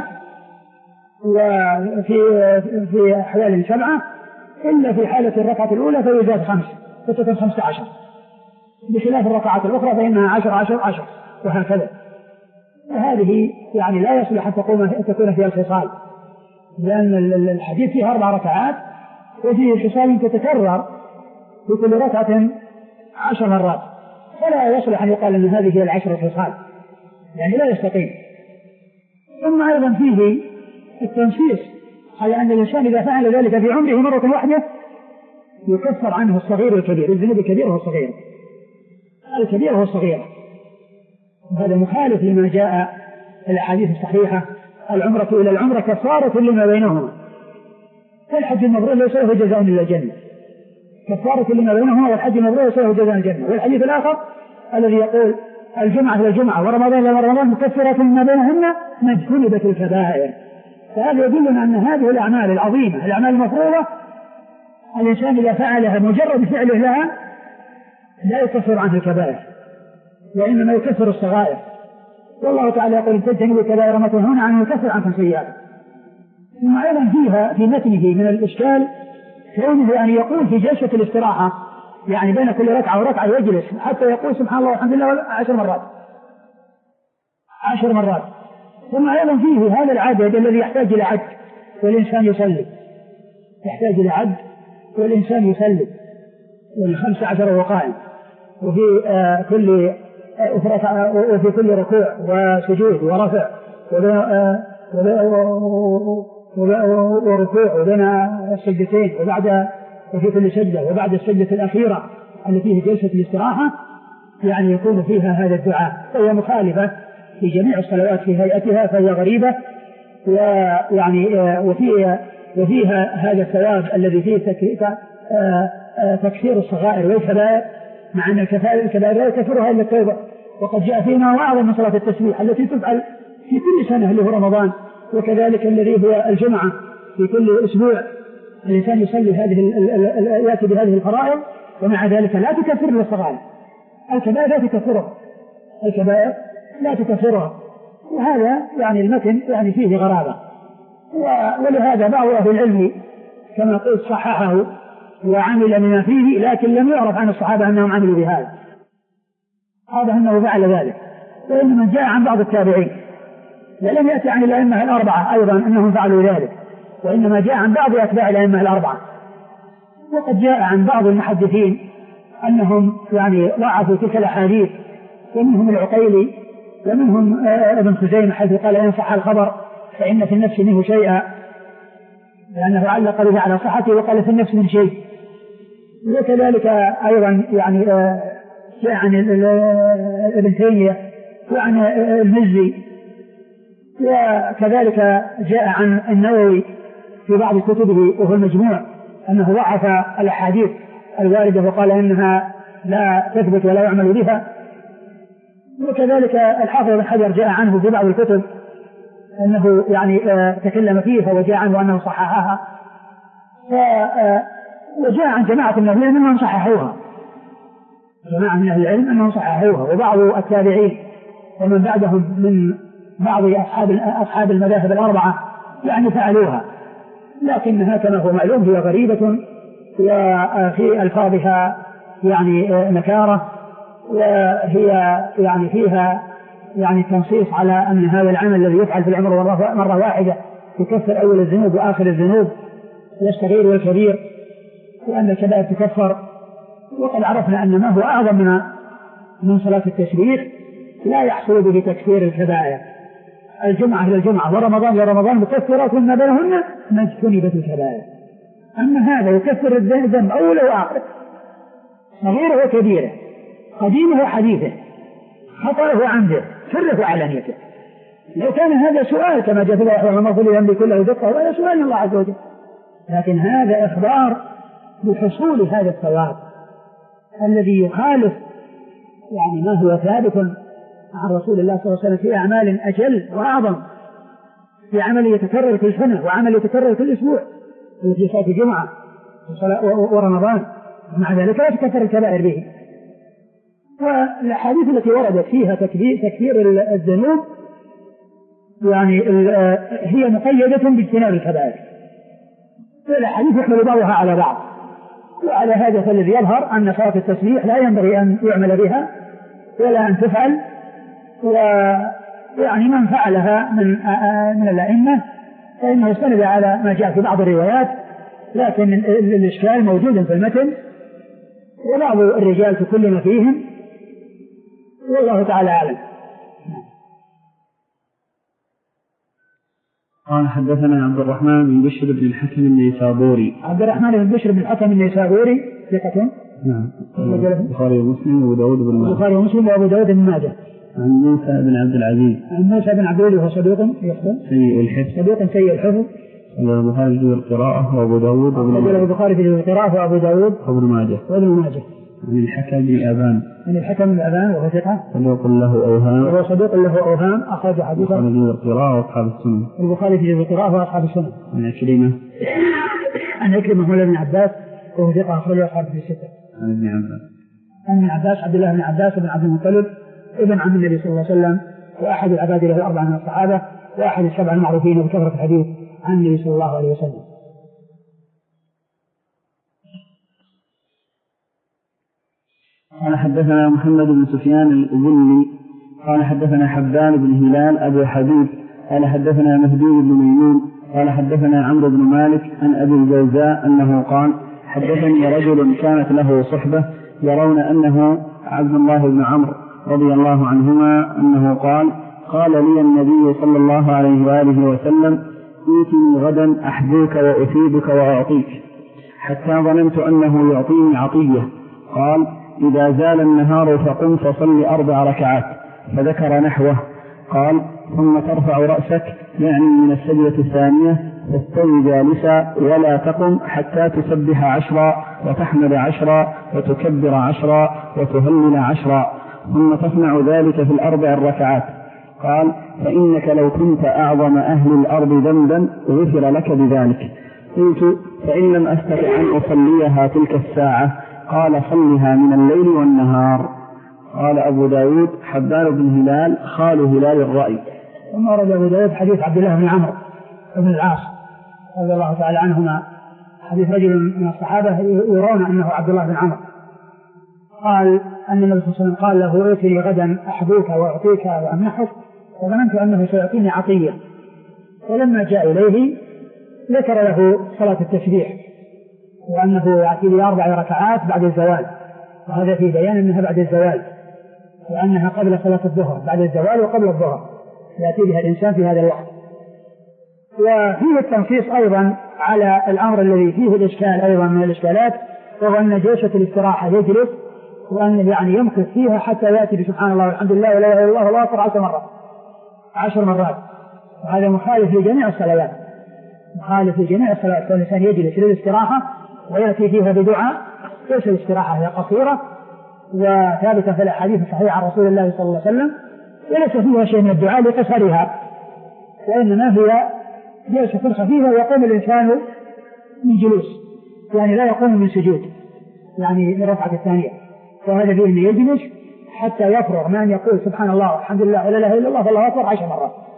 وفي في أحوال سبعة، إلا في حالة الركعة الأولى فيزاد خمس فتكون خمسة عشر، بخلاف الركعات الأخرى فإنها عشر عشر عشر وهكذا. وهذه يعني لا يصلح أن تكون فيها الخصال، لأن الحديث فيها أربع ركعات وفيه خصال تتكرر في كل ركعة عشر مرات، فلا يصلح أن يقال أن هذه هي العشر الخصال، يعني لا يستقيم. ثم أيضا فيه التنصيص على أن الإنسان إذا فعل ذلك في عمره مرة واحدة يكفر عنه الصغير والكبير، الذنوب الكبيرة والصغيرة، الكبيرة والصغيرة. وهذا مخالف لما جاء في الأحاديث الصحيحة: العمرة إلى العمرة كفارة لما بينهما، والحج المبرور ليس له جزاء إلا الجنة، كفارة لما بينهما، والحج المبرور ليس له جزاء الجنة. والحديث الآخر الذي يقول: الجمعة إلى الجمعة ورمضان إلى رمضان مكفرة ما بينهن ما اجتنبت الكبائر. فهذا يدلنا أن هذه الأعمال العظيمة، الأعمال المفروضة، الإنسان إذا فعلها مجرد فعله لها لا يكفر عنه الكبائر، وإنما يكفر الصغائر. والله تعالى يقول: إن تجتنبوا الكبائر ما تنهون عنه يكفر عنكم سيئاتكم. ثم أيضا فيها في متنه من الإشكال كونه أن يقول في جلسة الاستراحة، يعني بين كل ركعة وركعة يجلس حتى يقول سبحان الله والحمد لله عشر مرات عشر مرات. ثم أيضا فيه هذا العدد الذي يحتاج إلى عد والإنسان يصلي، يحتاج إلى عد والإنسان يصلي، والخمس عشر وقائم، وفي آه كل آه وفي كل ركوع وسجود ورفع وركوع وبين السجدتين، وبعد وفي كل سجدة وبعد السجدة الأخيرة التي هي جلسة الاستراحة يعني يكون فيها هذا الدعاء. فهي مخالفة في جميع الصلوات في هيئتها، فهي غريبة، ويعني وفيها وفيها هذا الثواب الذي فيه تكثير الصغائر والكبائر، مع أن الكبائر لا يكثرها إلا التوبة. وقد جاء فيما هو أعظم من صلاة التسبيح التي تفعل في كل سنة اللي هو رمضان، وكذلك الذي هو الجمعة في كل أسبوع الإنسان يصلي هذه يأتي بهذه الفرائض، ومع ذلك لا تكثر الصغائر. الكبائر لا تكثرها، الكبائر لا تكثرها. وهذا يعني المتن يعني فيه غرابة، ولهذا بعض أهل العلم كما قلت صححه وعمل بما فيه، لكن لم يعرف عن الصحابة أنهم عملوا بهذا، هذا أنه فعل ذلك. وإنما جاء عن بعض التابعين، ولم يأتي عن الأئمة الأربعة أيضا أنهم فعلوا ذلك، وإنما جاء عن بعض أتباع الأئمة الأربعة. وقد جاء عن بعض المحدثين أنهم يعني ضعفوا تلك الأحاديث، ومنهم العقيلي ومنهم ابن خزيمة حيث قال: إن صح الخبر فإن في النفس منه شيئا، لأنه علق به على صحته وقال في النفس من شيء. وكذلك أيضا يعني جاء عن ابن تيمية وعن المزي، وكذلك جاء عن النووي في بعض كتبه وهو المجموع أنه ضعف الأحاديث الواردة وقال إنها لا تثبت ولا يعمل بها. وكذلك الحافظ بن حجر جاء عنه في بعض الكتب أنه يعني تكلم فيها وجاء عنه أنه صححها، وجاء عن جماعة من أهل العلم أنهم صححوها، جماعة من أهل العلم أنهم صححوها، وبعض التابعين ومن بعدهم من بعض أصحاب أصحاب المذاهب الأربعة يعني فعلوها، لكنها كما هو معلوم هي غريبة وفي ألفاظها يعني نكارة، وهي يعني فيها يعني تنصيص على أن هذا العمل الذي يفعل في العمر مرة واحدة يكفر أول الذنوب وآخر الذنوب والصغير والكبير، وأن الكبائر تكفر. وقد عرفنا أن ما هو أعظم من من صلاة التسبيح لا يحصل به تكفير الكبائر. الجمعة إلى الجمعة ورمضان إلى رمضان مكفرات ما بينهن ما اجتنبت الكبائر. أما هذا يكفر الذنب أوله وآخره، صغيره وكبيره، قديمه وحديثه، خطأه وعمده، سره وعلانيته. لو كان هذا سؤال كما جاء في الأحوال المغفور لذنبه كله دقة وهذا سؤال الله عز وجل، لكن هذا إخبار بحصول هذا الثواب الذي يخالف يعني ما هو ثابت عن رسول الله صلى الله عليه وسلم في أعمال أجل وأعظم، في عمل يتكرر كل سنة وعمل يتكرر كل أسبوع في صلاة الجمعة ورمضان، ومع ذلك لا تكفر الكبائر به. والأحاديث التي وردت فيها تكفير, تكفير الذنوب يعني هي مقيدة باجتناب الكبائر، والأحاديث يحمل بعضها على بعض. وعلى هذا فالذي يظهر أن صلاة التسبيح لا ينبغي أن يعمل بها ولا أن تفعل، ويعني من فعلها من من الأئمة فإنه استند على ما جاء في بعض الروايات، لكن الإشكال موجود في المتن وبعض الرجال تكلم فيهم، والله تعالى أعلم. قال حدثنا عبد الرحمن بن بشر بن الحكم النيسابوري. عبد الرحمن بن بشر بن الحكم النيسابوري ثقة. نعم. البخاري ومسلم وأبو داود بن ماجه. البخاري ومسلم وأبو داود بن ماجه. عن موسى بن عبد العزيز. عن موسى بن عبد العزيز وهو صدوق يخطئ. سيء الحفظ. صدوق سيء الحفظ. البخاري في القراءة وأبو داود وابن ماجه. البخاري في القراءة وأبو داود وابن ماجه. وابن ماجه. عن الحكم بن أبان. عن الحكم بن أبان وهو ثقة. صدوق له أوهام. وهو صدوق له أوهام أخرج حديثه. البخاري في القراءة وأصحاب السنة. البخاري في القراءة وأصحاب السنة. عن عكرمة. عن عكرمة مولى ابن عباس وهو ثقة أخرج أصحاب في الستة. عن ابن عباس. عن ابن عباس عبد الله بن عباس بن عبد المطلب ابن عم النبي صلى الله عليه وسلم، وأحد العباد له الأربعة من الصحابة، وأحد السبع المعروفين بكثرة الحديث عن النبي صلى الله عليه وسلم. قال حدثنا محمد بن سفيان الأبني قال حدثنا حبان بن هلال أبو حبيب قال حدثنا مهدي بن ميمون قال حدثنا عمرو بن مالك عن أبي الجوزاء أنه قال حدثني رجل كانت له صحبة يرون أنه عبد الله بن عمرو رضي الله عنهما أنه قال قال لي النبي صلى الله عليه وآله وسلم ائتني غدا أحبوك وأثيبك وأعطيك، حتى ظننت أنه يعطيني عطية. قال إذا زال النهار فقم فصل أربع ركعات، فذكر نحوه. قال ثم ترفع رأسك يعني من السجدة الثانية تستوي جالسا ولا تقم حتى تسبح عشرا وتحمد عشرا وتكبر عشرا وتهلل عشرا، ثم تصنع ذلك في الأربع الركعات. قال فإنك لو كنت أعظم أهل الأرض ذنبا غفر لك بذلك. قلت فإن لم أستطع أن أصليها تلك الساعة؟ قال صلها من الليل والنهار. قال أبو داود حبان بن هلال خال هلال الرأي. ثم ورد أبو داود حديث عبد الله بن عمرو بن العاص رضي الله تعالى عنهما، حديث رجل من الصحابة يرون أنه عبد الله بن عمرو، قال أن النبي صلى الله عليه وسلم قال له ائتني غدا أحبوك وأعطيك وأمنحك، وظننت أنه سيعطيني عطية. ولما جاء إليه ذكر له صلاة التسبيح وأنه يأتي بأربع ركعات بعد الزوال، وهذا في بيان أنها بعد الزوال، وأنها قبل صلاة الظهر، بعد الزوال وقبل الظهر يأتي بها الإنسان في هذا الوقت. وفيه التنصيص أيضا على الأمر الذي فيه الإشكال أيضا من الإشكالات، وهو أن جلسة الاستراحة يجلس وأن يعني يمكث فيها حتى يأتي بسبحان الله والحمد لله ولا إله إلا الله والله أكبر عشر مرات عشر مرات وهذا مخالف لجميع الصلوات، مخالف لجميع الصلوات. فالإنسان يجلس للاستراحة ويأتي فيها بدعاء، ليس الاستراحة هي قصيرة وثابتة في الأحاديث الصحيحة عن رسول الله صلى الله عليه وسلم، وليس فيها شيء من الدعاء لقصرها، وإنما هي جلسة خفيفة ويقوم الإنسان من جلوس، يعني لا يقوم من سجود، يعني من الركعة الثانية. وهذا فيه أن يجلس حتى يفرغ من أن يقول سبحان الله والحمد لله ولا إله إلا الله والله أكبر عشر مرات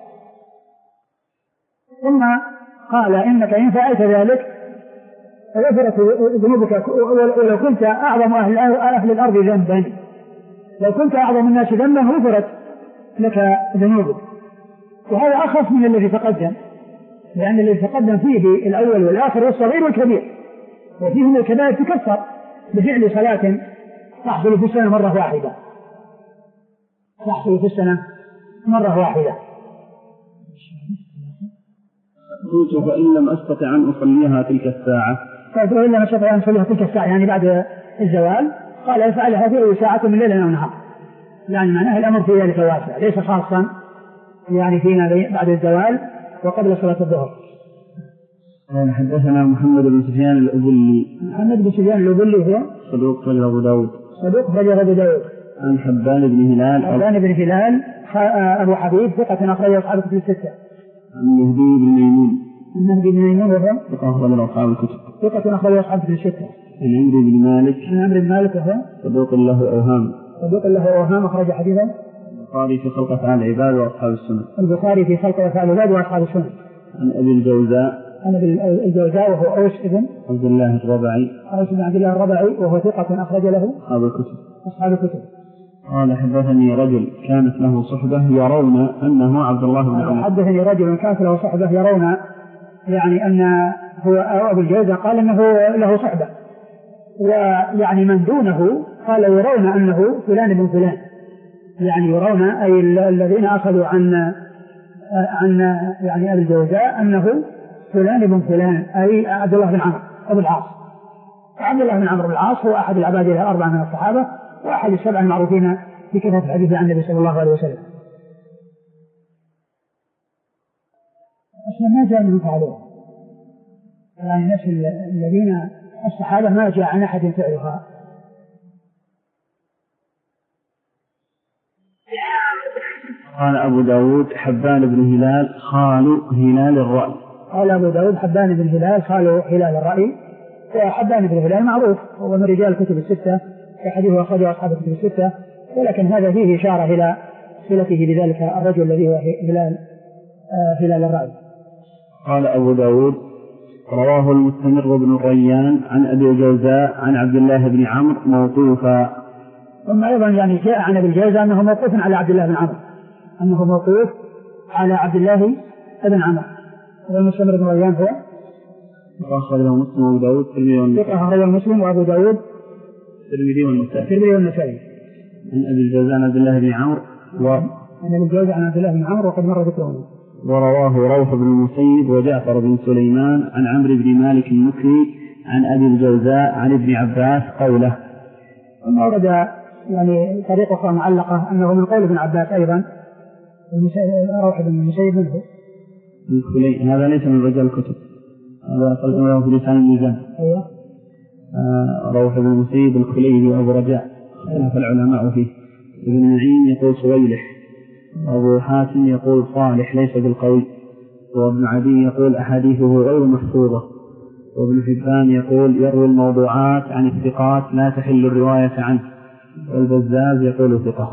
ثم قال إنك إن فعلت ذلك غفرت ذنوبك ولو كنت أعظم أهل, أهل الأرض ذنبا، لو كنت أعظم الناس ذنبا غفرت لك ذنوبك. وهذا أخف من الذي تقدم، لأن الذي تقدم فيه الأول والآخر والصغير والكبير، وفيه من الكبائر تكفر بفعل صلاة تحصل في السنة مرة واحدة، تحصل في السنة مرة واحدة. قلت فإن لم أستطع أن أصليها تلك الساعة، قلت وإن لم أستطع أن أصليها تلك الساعة يعني بعد الزوال، قال يفعلها في أي ساعة من ليل أو نهار، يعني معناه الأمر في ذلك واسع، ليس خاصا يعني فينا بعد الزوال وقبل صلاة الظهر. حدثنا محمد بن سفيان الأبلي. محمد بن سفيان الأبلي هو صدوق رجل أبو داود. صدوق رجل أبو داود. عن حبان بن هلال. حبان بن هلال أبو حبيب ثقة أخرج أصحاب الكتب الستة. عن مهدي بن ميمون. مهدي بن ميمون وهو ثقة أخرج أصحاب الكتب. ثقة أخرج أصحاب الكتب الستة. عن عمرو بن مالك. عن عمرو بن مالك وهو صدوق له أوهام. صدوق له أوهام أخرج حديثا البخاري في خلق أفعال العباد وأصحاب السنة. البخاري في خلق أفعال العباد وأصحاب السنة. عن أبي الجوزاء. عن أبي الجوزاء وهو أوس ابن عبد الله الربعي. أوس بن عبد الله الربعي وهو ثقة أخرج له أصحاب الكتب. أصحاب الكتب. قال حدثني رجل كانت له صحبة يرون أنه عبد الله بن عمر. حدثني رجل كانت له صحبة يرون يعني أن هو أبو الجوزاء قال أنه له صحبة، ويعني من دونه قال يرون أنه فلان بن فلان، يعني يرون أي الذين أخذوا عن عن يعني أبي الجوزاء أنه فلان بن فلان أي عبد الله بن عمرو أبو العاص. عبد الله بن عمرو بن العاص هو أحد العباد الأربعة من الصحابة وأحد السبع المعروفين في كثرة الحديث عن النبي صلى الله عليه وسلم. أصلا ما جاء من فعلوه، يعني الناس الذين الصحابة ما جاء عن أحد فعلها. قال أبو داود حبان بن هلال خال هلال الرأي. قال أبو داود حبان بن هلال خال هلال الرأي، وحبان بن هلال معروف هو من رجال الكتب الستة كحديث أخرجه أصحاب الكتب الستة، ولكن هذا فيه إشارة إلى صلته بذلك الرجل الذي هو هلال آه هلال الرأي. قال أبو داود رواه المستمر بن الريان عن أبي الجوزاء عن عبد الله بن عمرو موقوفا. ثم أيضا يعني جاء عن أبي الجوزاء أنه موقوف على عبد الله بن عمرو، أنه موقوف على عبد الله بن عمرو. والمستمر بن الريان هو أخرجه مسلم وأبو داود الترمذي أخرجه مسلم وأبو داود الترمذي والنسائي. الترمذي والنسائي. عن أبي الجوزاء عن عبد الله بن عمرو و عن أبي الجوزاء عن عبد الله بن عمرو وقد مر ذكره. ورواه روح بن المسيب وجعفر بن سليمان عن عمرو بن مالك المكي عن أبي الجوزاء عن ابن عباس قوله. ثم ورد يعني طريقة معلقة أنه من قول ابن عباس أيضا روح بن المسيب منه. هذا ليس من رجال الكتب، هذا قدم له في لسان الميزان. أيوه. آه روح بن المسيب الكليبي وأبو رجاء اختلف العلماء فيه. ابن معين يقول صويلح، وأبو حاتم يقول صالح ليس بالقوي، وابن عدي يقول أحاديثه غير محفوظة، وابن حبان يقول يروي الموضوعات عن الثقات لا تحل الرواية عنه، والبزاز يقول ثقة.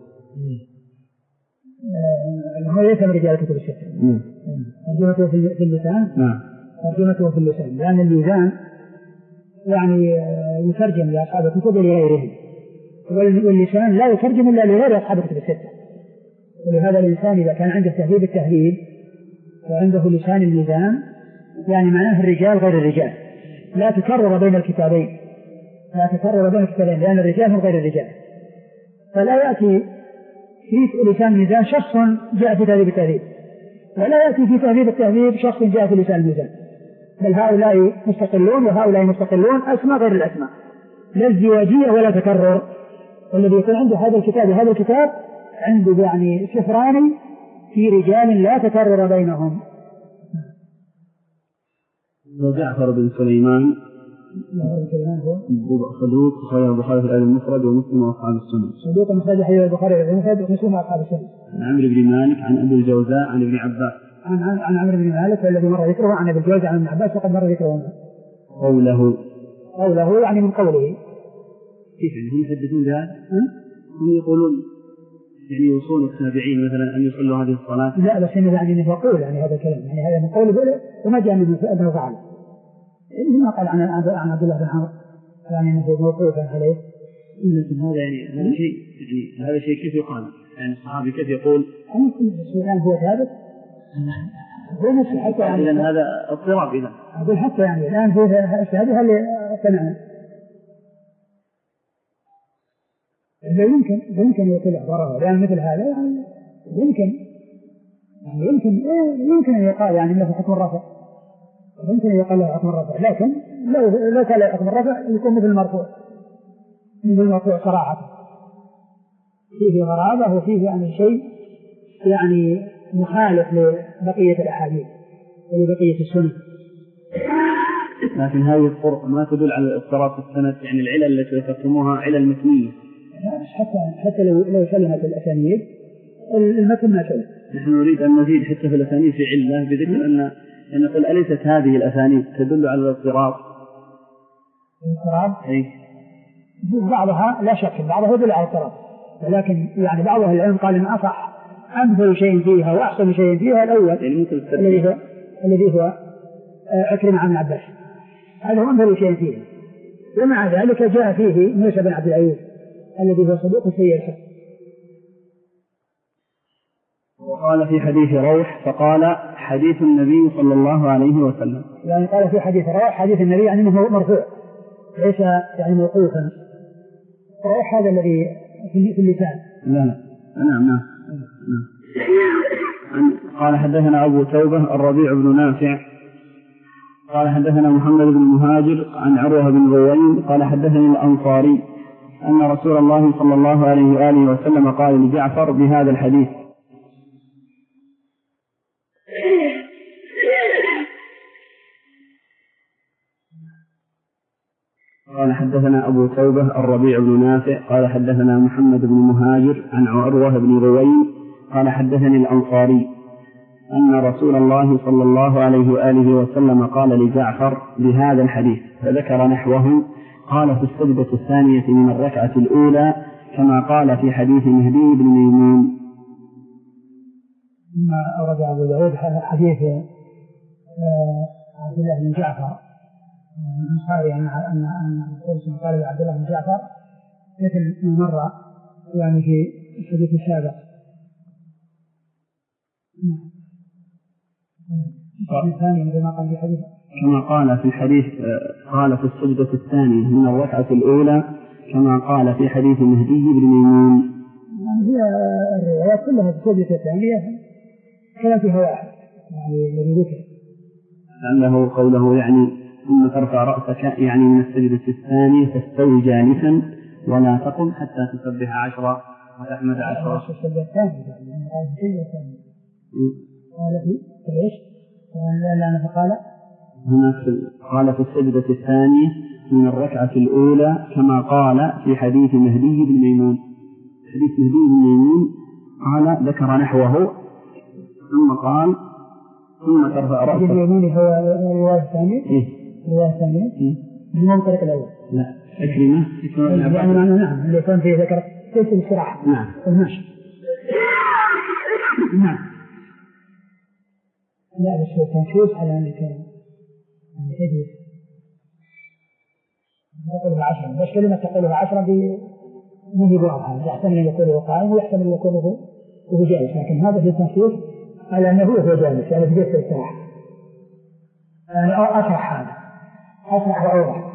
هو ليس من رجال الكتب الستة. ترجمته في اللسان. نعم. ترجمته في اللسان، لأن الميزان يعني يترجم لأصحاب الكتب لغيرهم، واللسان لا يترجم إلا لغير أصحاب الكتب الستة. ولهذا الإنسان إذا كان عنده تهذيب التهذيب وعنده لسان الميزان يعني معناه الرجال غير الرجال، لا تكرر بين الكتابين، لا تكرر بين الكتابين، لأن الرجال هم غير الرجال. فلا يأتي في لسان الميزان شخص جاء في تهذيب التهذيب، ولا يأتي في تهذيب التهذيب شخص جاء في لسان الميزان، بل هؤلاء مستقلون وهؤلاء مستقلون، أسماء غير الأسماء، لا ازدواجية ولا تكرر. والذي يكون عنده هذا الكتاب وهذا الكتاب عنده يعني سفران في رجال لا تكرر بينهم. وجعفر بن سليمان صدوق خرج البخاري في الأدب المفرد ومسلم وأصحاب السنن. صدوق خرج حديث البخاري في الأدب المفرد ومسلم وأصحاب السنن. عن عمرو بن مالك عن أبي الجوزاء عن ابن عباس. عن عن, عن عمرو بن مالك والذي مر ذكره عن أبي الجوزاء عن ابن عباس وقد مر ذكره. قوله قوله يعني من قوله. كيف هم يحدثون بهذا؟ هم يقولون يعني يوصون التابعين مثلا أن يصلوا هذه الصلاة؟ لا بس إنه يعني إنه يقول يعني هذا الكلام يعني هذا من قوله بله وما جاء منه أنه فعل ما قال عن عن عبد الله بن عمرو يعني أنه موقوفا عليه. لكن هذا يعني هذا شيء يعني هذا شيء كيف يقال؟ يعني الصحابي كيف يقول؟ أنا كل الآن هو ثابت هو نفسه حتى يعني إذن هذا اضطراب إذا أقول حتى يعني الآن في هذه اللي سمعنا لا يمكن يمكن يطلع ضرره لأن مثل هذا يعني يمكن يعني يمكن يمكن أن يقال يعني له حكم الرفع يمكن أن يقال له حكم الرفع لكن لو لو كان له حكم الرفع يكون مثل المرفوع مثل المرفوع صراحة فيه غرابة وفيه يعني شيء يعني مخالف لبقية الأحاديث ولبقية السنة. لكن هذه الطرق ما تدل على الاضطراب في السند يعني العلل التي ذكرتموها علل متنية. حتى حتى لو لو سلمت الأسانيد المتن ما سلم. نحن نريد أن نزيد حتى في الأسانيد في علة بذكر أن أن نقول أليست هذه الأسانيد تدل على الاضطراب؟ الاضطراب؟ أي. بعضها لا شك بعضها يدل على الاضطراب ولكن يعني بعض أهل العلم قال إن أصح أمثل شيء فيها وأحسن شيء فيها الأول يعني الذي هو الذي هو عكرمة عن عباس هذا هو أمثل شيء فيها ومع ذلك جاء فيه موسى بن عبد العزيز الذي هو صدوق سيء الحفظ. وقال في حديث روح فقال حديث النبي صلى الله عليه وسلم يعني قال في حديث روح حديث النبي يعني أنه مرفوع ليس يعني موقوفا روح هذا الذي في اللسان. لا لا نعم نعم نعم. قال حدثنا أبو توبة الربيع بن نافع قال حدثنا محمد بن مهاجر عن عروة بن روين قال حدثني الأنصاري أن رسول الله صلى الله عليه وآله وسلم قال لجعفر بهذا الحديث. قال حدثنا أبو توبة الربيع بن نافع قال حدثنا محمد بن مهاجر عن عروة بن روين قال حدثني الأنصاري أن رسول الله صلى الله عليه وآله وسلم قال لجعفر بهذا الحديث فذكر نحوه قال في السجدة الثانية من الركعة الأولى كما قال في حديث مهدي بن ميمون. ثم أورد أبو داود حديث عبد الله بن جعفر الأنصاري أن أن الرسول قال لعبد الله بن جعفر مثل ما مر يعني في الحديث السابق. كما قال في الحديث قال في السجدة الثانية من الركعة الأولى كما قال في حديث مهدي بن ميمون. يعني هي الروايات كلها في السجدة الثانية كان فيها واحد يعني الذي ذكر لأنه قوله يعني ثم ترفع رأسك يعني من السجدة الثانية تستوي جالسا ولا تقم حتى تسبح عشرة وتحمد عشرة. السجدة الثانية يعني قال في السجدة الثانية قال في ايش؟ لا فقال هناك قال في السجدة الثانية من الركعة الأولى كما قال في حديث مهدي بن ميمون. حديث مهدي بن ميمون قال ذكر نحوه ثم قال ثم ترفع رأسك. مهدي بن ميمون هو الرواية الثانية؟ إيه الرواية الثانية؟ من الطريق الأول؟ لا أكرمة يعني معنى نعم اللي كان فيه ذكر كيف الاستراحة. نعم الماشي نعم. لا بس هو تنفيذ على أنك يعني تجلس تقولها عشرة بس كلمة تقولها عشرة دي من بعضها يحتمل أن يكون قائم ويحتمل أن يكون هو جالس لكن هذا في تنفيذ على أنه هو جالس يعني في جلسة الاستراحة يعني أصرح هذا أصرح وأوضح.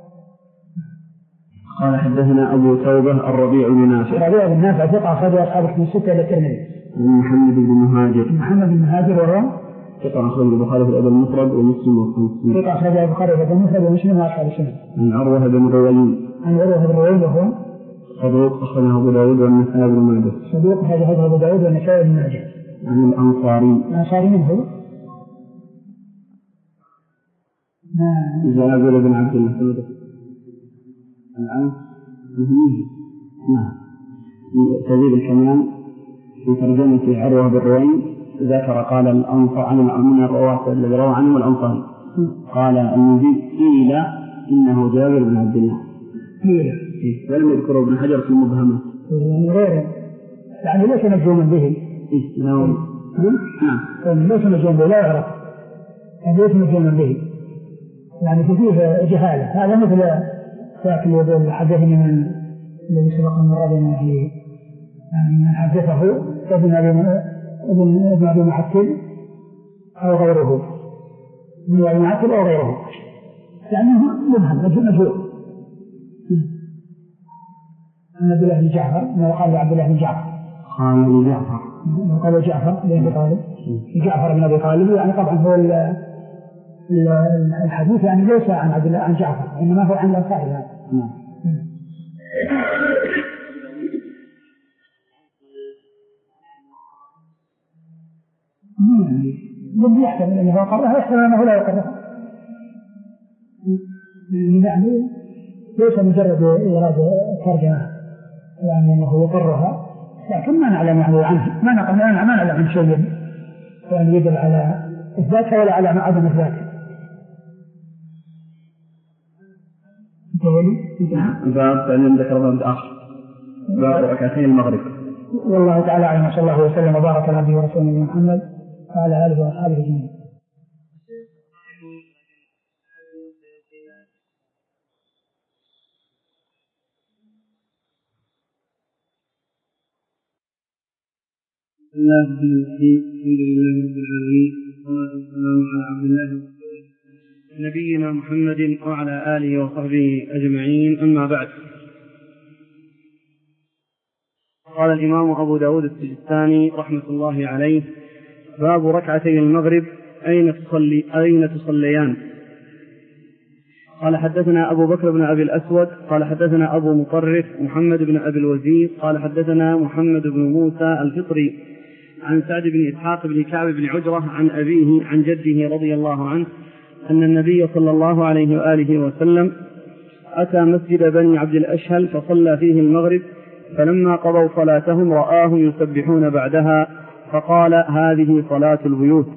قال حدثنا أبو توبة الربيع بن نافع الربيع بن نافع ثقة أخرجه أصحابه من ستة إلى الترمذي. محمد بن مهاجر محمد بن مهاجر وهو ثقة أخرج البخاري في الأدب المفرد ومسلم ومسلم. ثقة أخرج البخاري في الأدب المفرد ومسلم وأصحاب السنن. عن عروة بن روين عن عروة بن روين وهو صدوق أخرجه أبو داود والنسائي بن ماجه. صدوق أخرجه أبو داود والنسائي بن ماجه. عن الأنصاري. الأنصاري من هو؟ جابر بن عبد الله الآن مهمه نعم تزيد الكمال في ترجمة عروة بن روين ذكر قال الأنصار عن من الرواة الذي روى عنه الأنصاري قال المزيد قيل إنه جابر بن عبد الله قيل ولم يذكره ابن حجر في المبهمات يعني غير يعني ليس مجزوما به. نعم. ليس مجزوما به لا يعرف، يعني ليس مجزوما به، يعني فيه جهالة. هذا مثل ذاك الذي حدثني من الذي سبق المرة بين فيه، يعني من حدثه ابن ابن ابن أبي معتل أو غيره، ابن أبي معتل أو غيره، يعني مبهم مجهول. عن عبد الله بن جعفر ما قال عبد الله بن جعفر قال ابن جعفر قال جعفر بن أبي طالب جعفر بن أبي طالب، يعني طبعا هو الحديث يعني ليس عن عبد الله عن جعفر، إنما هو عن الأنصاري هذا. من يحتمل أنه قرأها يحتمل أنه لا يقرأها، يعني ليس مجرد إيراد ترجمة يعني أنه يقرها، لكن ما نعلم عنه ما نعلم ما نعلم عن شيء يعني يدل على إثباتها ولا على عدم إثباتها. باب بعدين ذكر باب آخر باب ركعتين المغرب. والله تعالى أعلم، صلى الله وسلم وبارك على نبينا ورسوله محمد وعلى آله وأصحابه أجمعين. الله الحمد لله رب العالمين والصلاة والسلام على عبد الله نبينا محمد وعلى آله وصحبه أجمعين، أما بعد. قال الإمام أبو داود السجستاني رحمة الله عليه: باب ركعتي المغرب أين تصلي أين تصليان. قال حدثنا أبو بكر بن أبي الأسود قال حدثنا أبو مطرف محمد بن أبي الوزير قال حدثنا محمد بن موسى الفطري عن سعد بن إسحاق بن كعب بن عجرة عن أبيه عن جده رضي الله عنه أن النبي صلى الله عليه وآله وسلم أتى مسجد بني عبد الأشهل فصلى فيه المغرب، فلما قضوا صلاتهم رآه يسبحون بعدها فقال: هذه صلاة البيوت.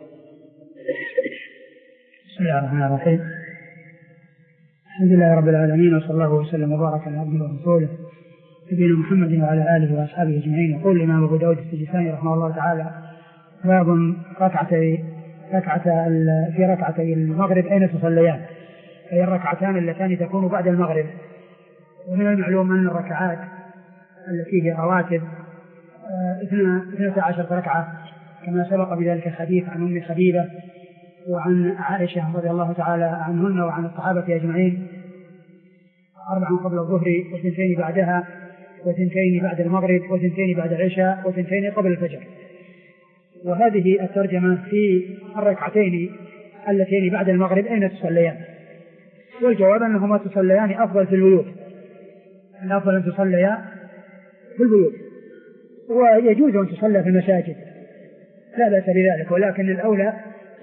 بسم الله الرحمن الرحيم. الحمد لله رب العالمين، وصلى الله وسلم وبارك على عبده ورسوله نبينا محمد وعلى آله وأصحابه أجمعين. يقول الإمام أبو داود السجستاني رحمه الله تعالى: باب ركعتي ركعة في ركعتي المغرب أين تصليان، أي الركعتان اللتان تكون بعد المغرب. ومن المعلوم أن الركعات التي هي رواتب اثنتا عشرة ركعة، كما سبق بذلك الحديث عن أم حبيبة وعن عائشة رضي الله تعالى عنهن وعن الصحابة أجمعين: أربع قبل الظهر وثنتين بعدها وثنتين بعد المغرب وثنتين بعد العشاء وثنتين قبل الفجر. وهذه الترجمة في الركعتين اللتين بعد المغرب أين تصليان، والجواب أنهما تصليان أفضل في البيوت، الأفضل أن تصليا في البيوت، ويجوز أن تصلى في المساجد لا بأس بذلك، ولكن الأولى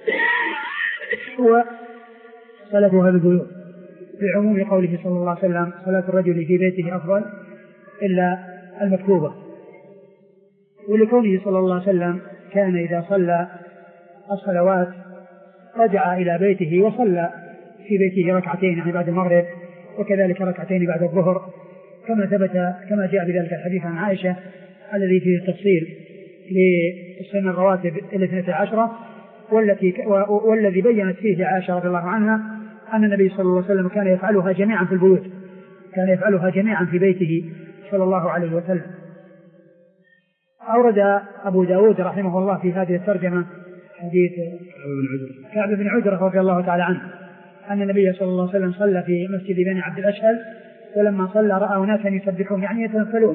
هو صلاتها في البيوت، بعموم قوله صلى الله عليه وسلم: صلاة الرجل في بيته أفضل إلا المكتوبة. ولكونه صلى الله عليه وسلم كان إذا صلى الصلوات رجع إلى بيته وصلى في بيته ركعتين يعني بعد المغرب، وكذلك ركعتين بعد الظهر، كما ثبت كما جاء بذلك الحديث عن عائشة الذي فيه التفصيل للسنة الرواتب الاثنتي عشرة، والتي والذي بينت فيه عائشة رضي الله عنها أن النبي صلى الله عليه وسلم كان يفعلها جميعا في البيوت، كان يفعلها جميعا في بيته صلى الله عليه وسلم. أورد أبو داود رحمه الله في هذه الترجمة حديث كعب بن عجرة رضي الله تعالى عنه أن النبي صلى الله عليه وسلم صلى في مسجد بني عبد الأشهل، ولما صلى رأى ناسا يسبحون يعني يتنفلون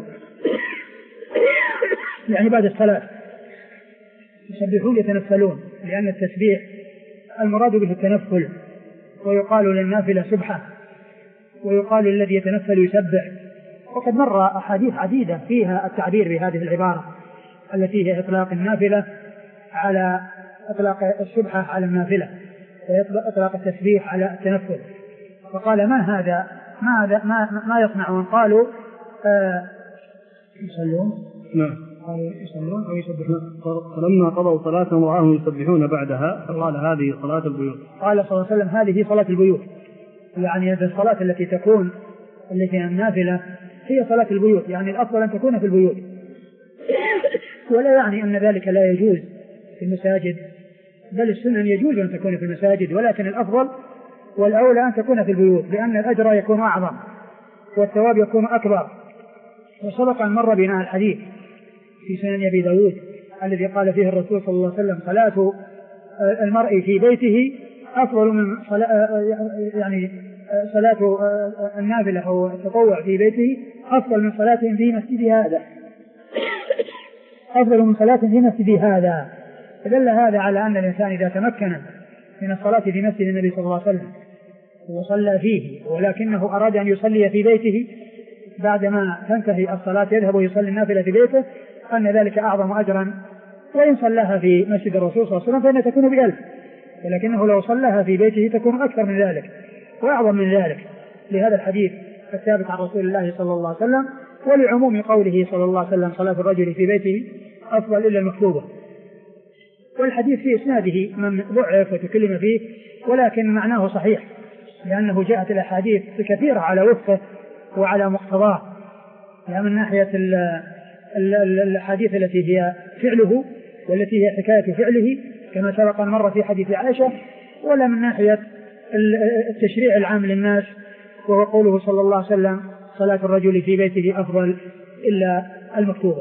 يعني بعد الصلاة يسبحون يتنفلون، لأن التسبيح المراد به التنفل، ويقال للنافلة سبحة، ويقال الذي يتنفل يسبح. وقد مر أحاديث عديدة فيها التعبير بهذه العبارة التي هي إطلاق النافلة على إطلاق السبحة على النافلة، وإطلاق التسبيح على التنفل. فقال: ما هذا ما هذا ما, ما يصنعون؟ قالوا آه يصلون نعم قالوا يصلون أو يسبحون. فلما قضوا صلاتهم رآهم يسبحون بعدها فقال: هذه صلاة البيوت. قال صلى الله عليه وسلم: هذه صلاة البيوت، يعني هذه الصلاة التي تكون التي النافلة هي صلاة البيوت، يعني الأفضل أن تكون في البيوت، ولا يعني أن ذلك لا يجوز في المساجد، بل السنن يجوز أن تكون في المساجد، ولكن الأفضل والأولى أن تكون في البيوت، لأن الأجر يكون أعظم والثواب يكون أكبر. وسبق أن مر بنا الحديث في سنن أبي داود الذي قال فيه الرسول صلى الله عليه وسلم: صلاة المرء في بيته أفضل من صلاة يعني صلاة النافلة أو التطوع في بيته أفضل من صلاة في مسجد هذا أفضل من صلاة في مسجد هذا. فدل هذا على أن الإنسان إذا تمكن من الصلاة في مسجد النبي صلى الله عليه وسلم وصلى فيه، ولكنه أراد أن يصلي في بيته بعدما تنتهي الصلاة يذهب ويصلي النافلة في بيته، أن ذلك أعظم أجرا. وإن صلاها في مسجد الرسول صلى الله عليه وسلم فإنها تكون بألف، ولكنه لو صلاها في بيته تكون أكثر من ذلك وأعظم من ذلك، لهذا الحديث الثابت عن رسول الله صلى الله عليه وسلم، ولعموم قوله صلى الله عليه وسلم: صلاة الرجل في بيته أفضل إلا المكتوبة. والحديث في إسناده من ضعف وتكلم فيه، ولكن معناه صحيح، لأنه جاءت الأحاديث كثيرة على وفقه وعلى مقتضاه، يعني من ناحية الحديث التي هي فعله والتي هي حكاية فعله كما سبق مرة في حديث عائشة، ولا من ناحية التشريع العام للناس وهو قوله صلى الله عليه وسلم: صلاة الرجل في بيته أفضل إلا المكتوبة.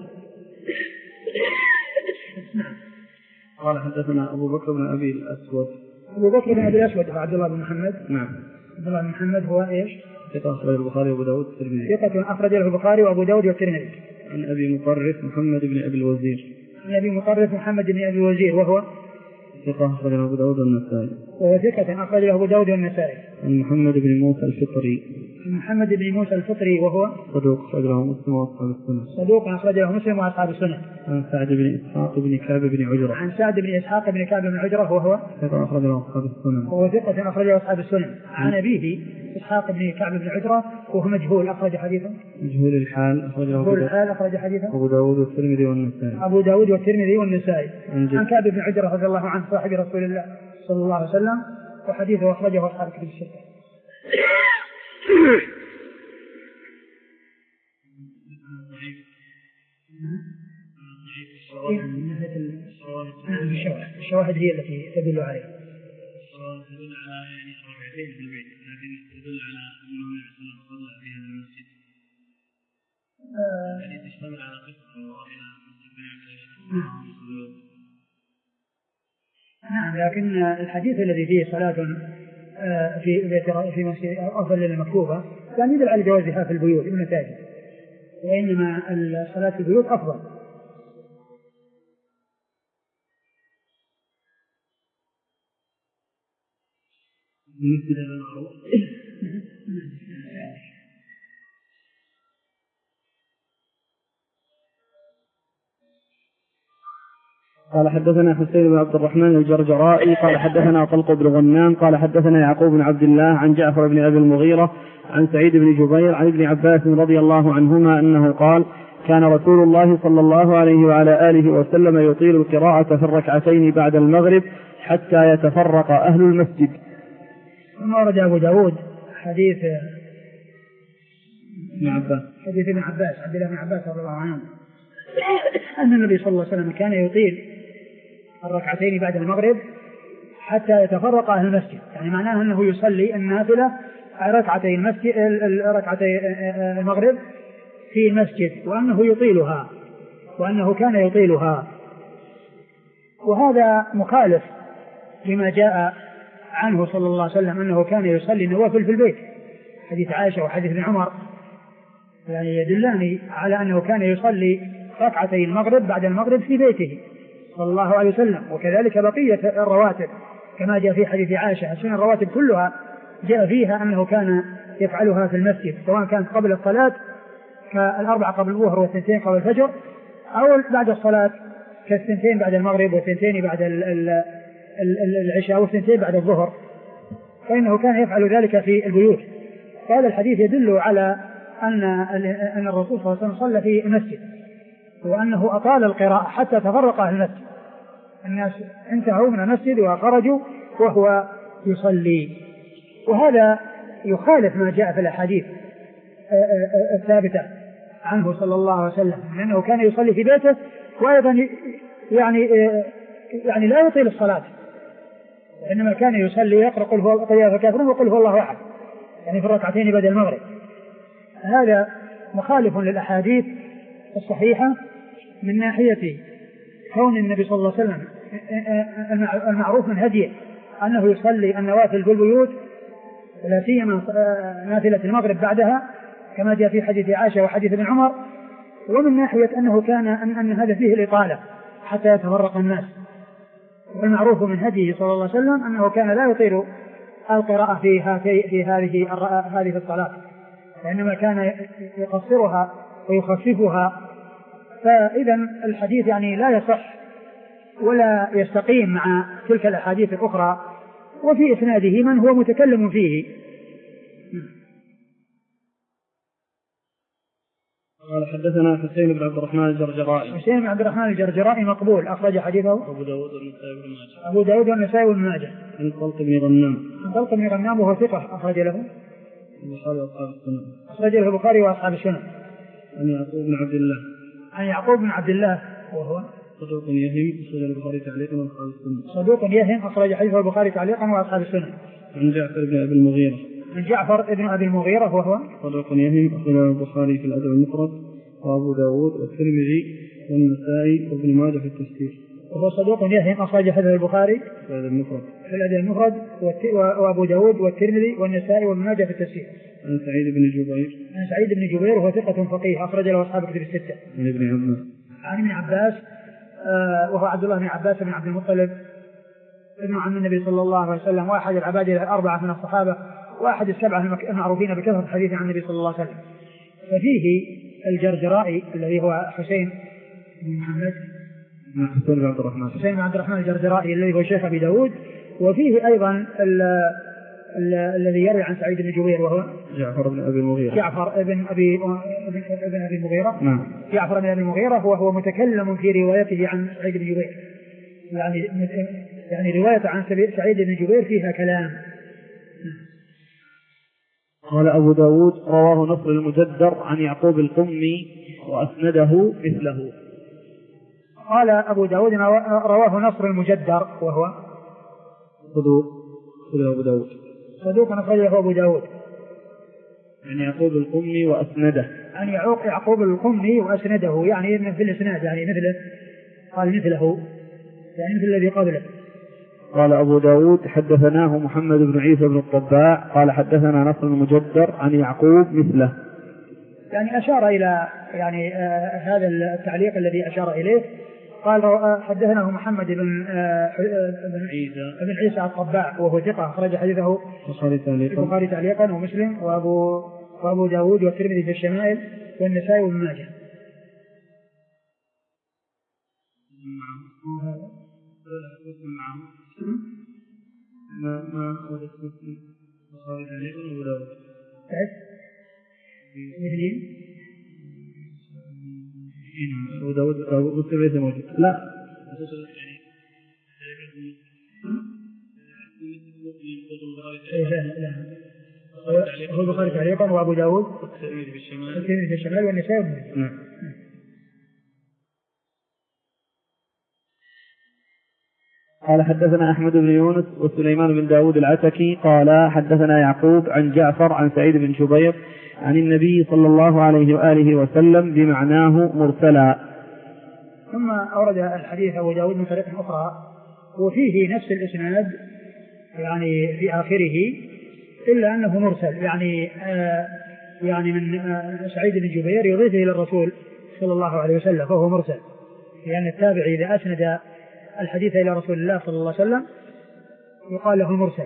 قال حدثنا أبو بكر بن أبي الأسود أبو بكر بن أبي الأسود عبد الله بن محمد. نعم. عبد الله بن محمد هو إيش؟ ثقة أخرجه البخاري وأبو داود والترمذي. ثقة أخرج له البخاري وأبو داود والترمذي. عن أبي مطرف محمد بن أبي الوزير. عن أبي مطرف محمد بن أبي الوزير وهو ثقة أخرج له أبو داود والنسائي. وهو ثقة أخرج له أبو داود والنسائي. عن محمد بن موسى الفطري. محمد بن موسى الفطري وهو صدوق أخرج له مسلم وأصحاب السنن. صدوق أخرج له مسلم وأصحاب السنن. عن سعد بن إسحاق بن كعب بن عجرة. عن سعد بن إسحاق بن كعب بن عجرة وهو ثقة أخرج له أصحاب السنن. وهو ثقة أخرج له أصحاب السنن. عن أبيه إسحاق بن كعب بن عجرة وهو مجهول أخرج حديثه. مجهول الحال أخرج له مجهول الحال أخرج حديثه أبو داود والترمذي والنسائي. أبو داود والترمذي والنسائي. عن كعب بن عجرة رضي الله عنه صاحب رسول الله صلى الله عليه وسلم، وحديثه أخرجه أصحاب الكتب الستة. الشواهد هي التي تدل عليه. الشواهد تدل على يعني ركعتين في البيت، لكن تدل على أنه يحسن صلى في هذا المسجد. يعني تشتمل على قصة وإلى نعم، لكن الحديث الذي فيه صلاة في بيت في مسجد أفضل للمكتوبة كان يدل على جوازها في البيوت والمساجد، وإنما الصلاة في البيوت أفضل. المسجد المعروف. قال حدثنا حسين بن عبد الرحمن الجرجرائي قال حدثنا طلق بن غنام قال حدثنا يعقوب بن عبد الله عن جعفر بن أبي المغيرة عن سعيد بن جبير عن ابن عباس رضي الله عنهما أنه قال: كان رسول الله صلى الله عليه وعلى آله وسلم يطيل القراءة في الركعتين بعد المغرب حتى يتفرق أهل المسجد. ثم ورد أبو داود حديث ابن عباس حديث ابن عباس عبد الله بن عباس رضي الله عنه أن النبي صلى الله عليه وسلم كان يطيل الركعتين بعد المغرب حتى يتفرق أهل المسجد، يعني معناه أنه يصلي النافلة ركعتي المسجد ركعتي المغرب في المسجد، وأنه يطيلها وأنه كان يطيلها. وهذا مخالف لما جاء عنه صلى الله عليه وسلم أنه كان يصلي النوافل في البيت، حديث عائشة وحديث ابن عمر يعني يدلان على أنه كان يصلي ركعتي المغرب بعد المغرب في بيته صلى الله عليه وسلم. وكذلك بقية الرواتب كما جاء في حديث عائشة، السنن الرواتب كلها جاء فيها أنه كان يفعلها في المسجد، سواء كانت قبل الصلاة كالأربعة قبل الظهر والثنتين قبل الفجر، أو بعد الصلاة كالثنتين بعد المغرب والثنتين بعد العشاء والثنتين بعد الظهر، فإنه كان يفعل ذلك في البيوت. هذا الحديث يدل على أن أن الرسول صلى الله عليه وسلم صلى في المسجد، وأنه أطال القراءة حتى تفرق أهل المسجد، الناس انتهوا من المسجد وخرجوا وهو يصلي. وهذا يخالف ما جاء في الأحاديث الثابتة عنه صلى الله عليه وسلم، لأنه كان يصلي في بيته وأيضا يعني يعني لا يطيل الصلاة، إنما كان يصلي يقرأ قل هو الكافرون وقل هو الله أحد، يعني في الركعتين بعد المغرب. هذا مخالف للأحاديث الصحيحة من ناحية كون النبي صلى الله عليه وسلم المعروف من هديه أنه يصلي النوافل في البيوت، لا سيما نافلة المغرب بعدها كما جاء في حديث عائشة وحديث ابن عمر، ومن ناحية أنه كان أن, أن هذا فيه الإطالة حتى يتفرق الناس. والمعروف من هديه صلى الله عليه وسلم أنه كان لا يطيل القراءة في في هذه هذه الصلاة، وإنما كان يقصرها ويخففها. فإذا الحديث يعني لا يصح ولا يستقيم مع تلك الأحاديث الأخرى، وفي إسناده من هو متكلم فيه. قال حدثنا حسين بن عبد الرحمن الجرجرائي. حسين بن عبد الرحمن الجرجرائي مقبول، أخرج حديثه أبو داود والنسائي وابن ماجه. أبو داود والنسائي وابن ماجه. عن طلق بن غنام. عن طلق بن غنام وهو ثقة، أخرج له البخاري وأصحاب السنن. أخرج له البخاري وأصحاب السنن. عن يعقوب بن عبد الله. عن يعقوب بن عبد الله وهو صدوق يهم، أخرج البخاري تعليقا وأصحاب السنن. صدوق يهم، أخرج حديثه البخاري تعليقا وأصحاب السنن. عن جعفر بن أبي المغيرة. عن جعفر بن أبي المغيرة وهو صدوق يهم، أخرج البخاري في الأدب المفرد وأبو داود والترمذي والنسائي وابن ماجه في التفسير. وهو صدوق يهم، أخرج حديث البخاري في الأدب المفرد في الأدب المفرد وأبو داود والترمذي والنسائي وابن ماجه في التفسير. عن سعيد بن جبير. عن سعيد بن جبير وهو ثقة فقيه، أخرج له أصحاب الكتب الستة. عن ابن عباس. عن ابن عباس آه وهو عبد الله بن عباس بن عبد المطلب ابن عم النبي صلى الله عليه وسلم، واحد العباد الأربعة من الصحابة، واحد السبعة المعروفين بكثرة الحديث عن النبي صلى الله عليه وسلم. ففيه الجرجرائي الذي هو حسين بن محمد حسين بن عبد الرحمن حسين بن عبد الرحمن الجرجرائي الذي هو شيخ أبي داود، وفيه أيضا الذي يروي عن سعيد بن جبير وهو جعفر بن أبي المغيرة. جعفر بن أبي ابن أبي المغيرة. نعم. جعفر بن أبي المغيرة وهو متكلم في روايته عن سعيد بن جبير، يعني يعني رواية عن سعيد بن جبير فيها كلام. قال أبو داود رواه نصر المجدر عن يعقوب القمي وأسنده مثله. قال أبو داود رواه نصر المجدر وهو صدوق أبو داود صدوق أخرجه أبو داود عن يعقوب القمي وأسنده. عن يعقوب القمي وأسنده يعني في الإسناد يعني مثله، قال مثله يعني مثل الذي قبله. قال أبو داود حدثناه محمد بن عيسى بن الطباع قال حدثنا نصر المجدر عن يعقوب مثله، يعني أشار إلى يعني آه هذا التعليق الذي أشار إليه. قال آه حدثناه محمد بن آه بن عيسى بن عيسى الطباع وهو ثقة، أخرج حديثه البخاري تعليقا ومسلم وأبو وأبو داود والترمذي في الشمائل والنسائي وابن ماجه. ما ما هو اسمه البخاري تعليقا وأبو داود. تعرف؟ اثنين. أبو داود أبو مسلم ليس موجود. لا. لا لا. هو البخاري تعليقا وأبو داود والترمذي في الشمال والنسائي وابن ماجه. قال حدثنا أحمد بن يونس وسليمان بن داود العتكي قال حدثنا يعقوب عن جعفر عن سعيد بن جبير عن النبي صلى الله عليه وآله وسلم بمعناه مرسلا. ثم أورد الحديث أبو داود من طريق أخرى وفيه نفس الإسناد يعني في آخره، إلا أنه مرسل يعني آه يعني من آه سعيد بن جبير يضيفه إلى الرسول صلى الله عليه وسلم، فهو مرسل، لأن التابع إذا أسند الحديث إلى رسول الله صلى الله عليه وسلم يقال له مرسل.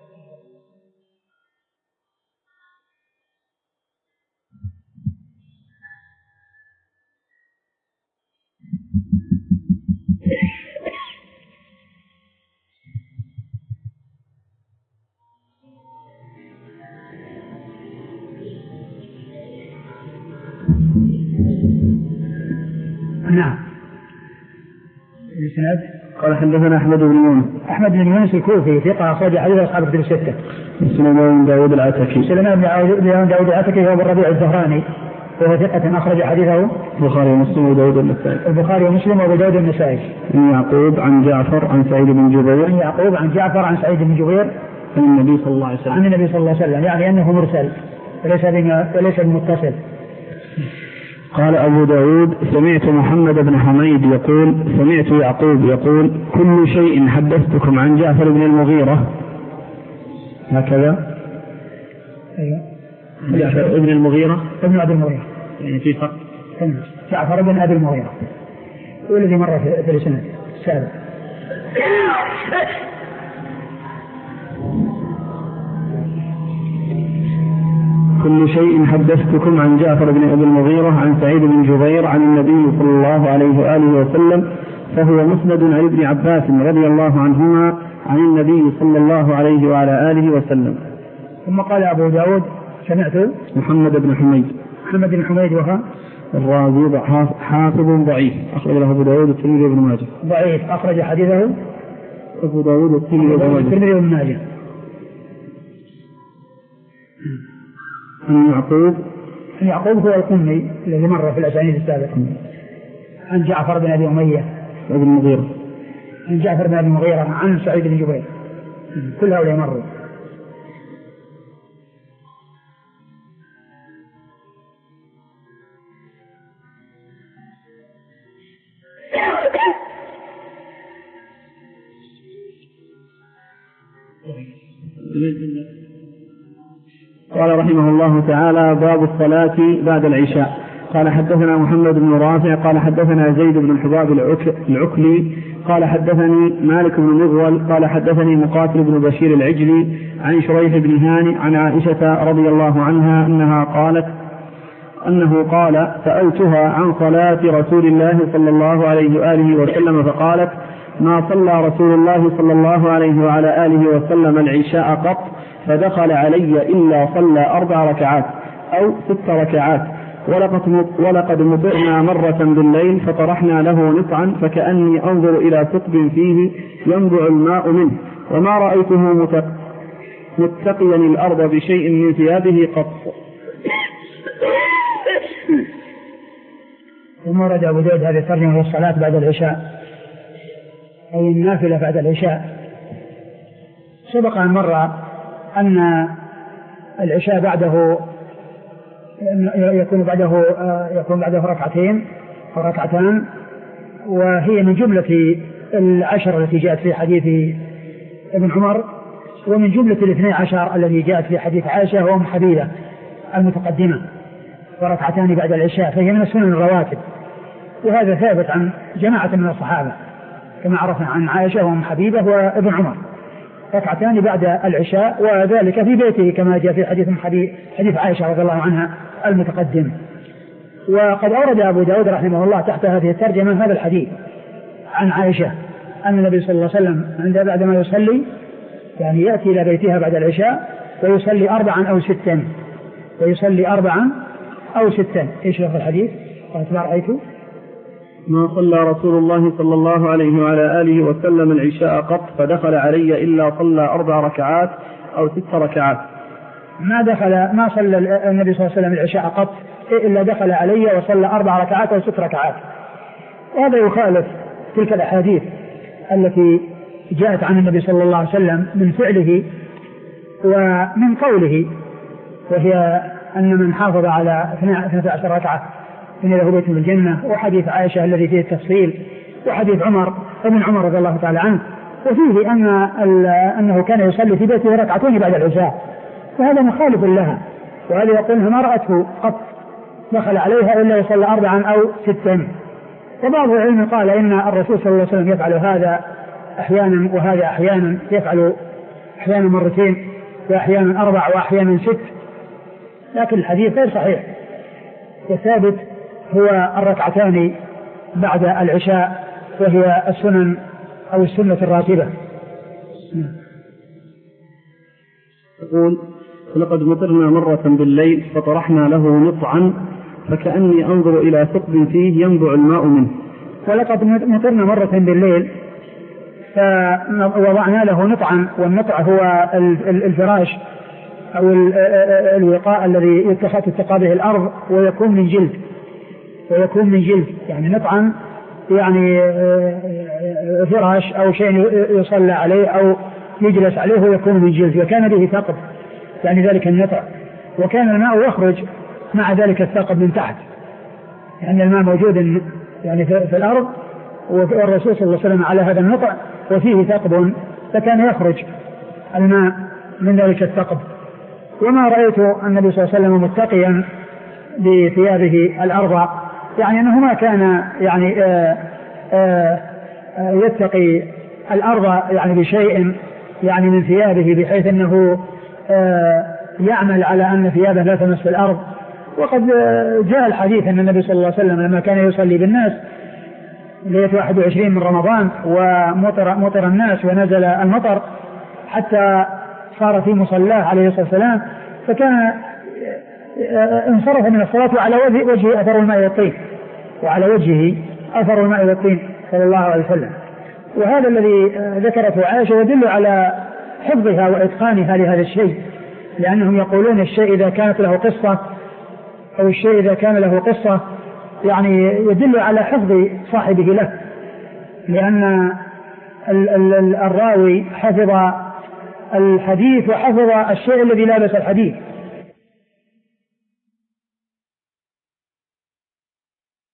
نعم. الإسناد قال حدثنا أحمد بن يونس أحمد بن يونس الكوفي ثقة، أخرج حديث أصحاب الكتب الستة. سليمان بن داود العتكي سليمان بن داود العتكي هو ابن الربيع الزهراني وهو ثقة أخرج حديثه البخاري ومسلم وداود النسائي. البخاري ومسلم وأبو داود النسائي. عن يعقوب عن جعفر عن سعيد بن جبير. عن يعقوب عن جعفر عن سعيد بن جبير. عن النبي صلى الله عليه وسلم. عن النبي صلى الله عليه وسلم، يعني أنه مرسل وليس وليس بمتصل. قال أبو داود سمعت محمد بن حميد يقول سمعت يعقوب يقول كل شيء حدثتكم عن جعفر بن المغيرة هكذا. أيوة. جعفر بن المغيرة ابن أبي المغيرة، يعني في فرق. جعفر بن أبي المغيرة والذي مر في السنة السابق. كل شيء حدثتكم عن جعفر بن أبي المغيرة عن سعيد بن جبير عن النبي صلى الله عليه وآله وسلم فهو مسند عن ابن عباس رضي الله عنهما عن النبي صلى الله عليه وعلى آله وسلم. ثم قال أبو داود سمعت محمد بن حميد. محمد بن حميد وهو الرازي حافظ ضعيف أخرج له أبو داود والترمذي وابن ماجه. ضعيف أخرج حديثه أبو داود والترمذي وابن ماجه. عن يعقوب. يعقوب هو القمي الذي مر في الأسانيد السابقة. عن جعفر بن أبي أمية ابن المغيرة. عن جعفر بن أبي المغيرة عن سعيد بن جبير. كل هؤلاء مروا. قال رحمه الله تعالى باب الصلاة بعد العشاء. قال حدثنا محمد بن رافع قال حدثنا زيد بن الحباب العكلي قال حدثني مالك بن مغول قال حدثني مقاتل بن بشير العجلي عن شريح بن هاني عن عائشة رضي الله عنها أنها قالت أنه قال سألتها عن صلاة رسول الله صلى الله عليه وآله وسلم فقالت ما صلى رسول الله صلى الله عليه وعلى آله وسلم العشاء قط فدخل علي إلا صلى أربع ركعات أو ست ركعات ولقد, ولقد مطرنا مرة بالليل فطرحنا له نطعا فكأني أنظر إلى ثقب فيه ينبع الماء منه وما رأيته متقيا الأرض بشيء من ثيابه قط. ثم ورد أبو داود هذه الترجمة في الصلاة بعد العشاء أي النافلة بعد العشاء. سبق أن مر أن العشاء بعده يكون بعده يكون بعده ركعتين أو ركعتان، وهي من جملة العشر التي جاءت في حديث ابن عمر ومن جملة الاثني عشر الذي جاءت في حديث عائشة وأم حبيبة المتقدمة، وركعتان بعد العشاء، فهي من السنن الرواتب، وهذا ثابت عن جماعة من الصحابة كما عرفنا عن عائشة وأم حبيبة وابن عمر، ركعتان بعد العشاء، وذلك في بيته كما جاء في حديث حديث عائشة رضي الله عنها المتقدم. وقد أورد أبو داود رحمه الله تحت هذه الترجمة هذا الحديث عن عائشة أن النبي صلى الله عليه وسلم عند بعدما يصلي يعني يأتي إلى بيتها بعد العشاء ويصلي أربعا أو ستا ويصلي أربعا أو ستا. إيش هذا الحديث؟ قالت ما رأيته ما صلى رسول الله صلى الله عليه وعلى آله وسلم العشاء قط فدخل علي إلا صلى أربع ركعات أو ست ركعات. ما دخل ما صلى النبي صلى الله عليه وسلم العشاء قط إلا دخل علي وصلى أربع ركعات أو ست ركعات. وهذا يخالف تلك الأحاديث التي جاءت عن النبي صلى الله عليه وسلم من فعله ومن قوله، وهي أن من حافظ على اثنتي عشرة ركعة من له بيت من الجنة، وحديث عائشة الذي فيه التفصيل، وحديث عمر ابن عمر رضي الله تعالى عنه وفيه أن أنه كان يصلي في بيته ركعتين بعد العشاء، فهذا مخالف لها، وهذا يقولها ما رأته قط دخل عليها إلا يصلي أربعا أو ستا. وبعض العلم قال إن الرسول صلى الله عليه وسلم يفعل هذا أحيانا وهذا أحيانا، يفعل أحيانا مرتين وأحيانا أربع وأحيانا ست، لكن الحديث غير صحيح، وثابت هو الركعتان بعد العشاء وهي السنن أو السنة الراتبة. يقول لقد مطرنا مرة بالليل فطرحنا له نطعا فكأني أنظر إلى ثقب فيه ينبع الماء منه. ولقد مطرنا مرة بالليل فوضعنا له نطعا، والنطع هو الفراش أو الوقاء الذي يتقى به الأرض ويكون من جلد ويكون من جلد يعني نطعا يعني فراش أو شيء يصلى عليه أو يجلس عليه ويكون من جلد وكان به ثقب يعني ذلك النطع وكان الماء يخرج مع ذلك الثقب من تحت لأن يعني الماء موجود يعني في الأرض والرسول صلى الله عليه وسلم على هذا النطع وفيه ثقب فكان يخرج الماء من ذلك الثقب. وما رأيت النبي صلى الله عليه وسلم متقيا بثيابه الأرض يعني أنه ما كان يعني آآ آآ يتقي الأرض يعني بشيء يعني من ثيابه بحيث أنه يعمل على أن ثيابه لا تمس في الأرض. وقد جاء الحديث أن النبي صلى الله عليه وسلم لما كان يصلي بالناس ليلة واحد وعشرين من رمضان ومطر مطر الناس ونزل المطر حتى صار في مصلاه عليه الصلاة والسلام فكان انصرف من الصلاة وعلى وجهه أثر الماء والطين وعلى وجهه أثر الماء والطين صلى الله عليه وسلم. وهذا الذي ذكرته عائشة يدل على حفظها وإتقانها لهذا الشيء لأنهم يقولون الشيء إذا كانت له قصة أو الشيء إذا كان له قصة يعني يدل على حفظ صاحبه له لأن الراوي حفظ الحديث وحفظ الشيء الذي لابس الحديث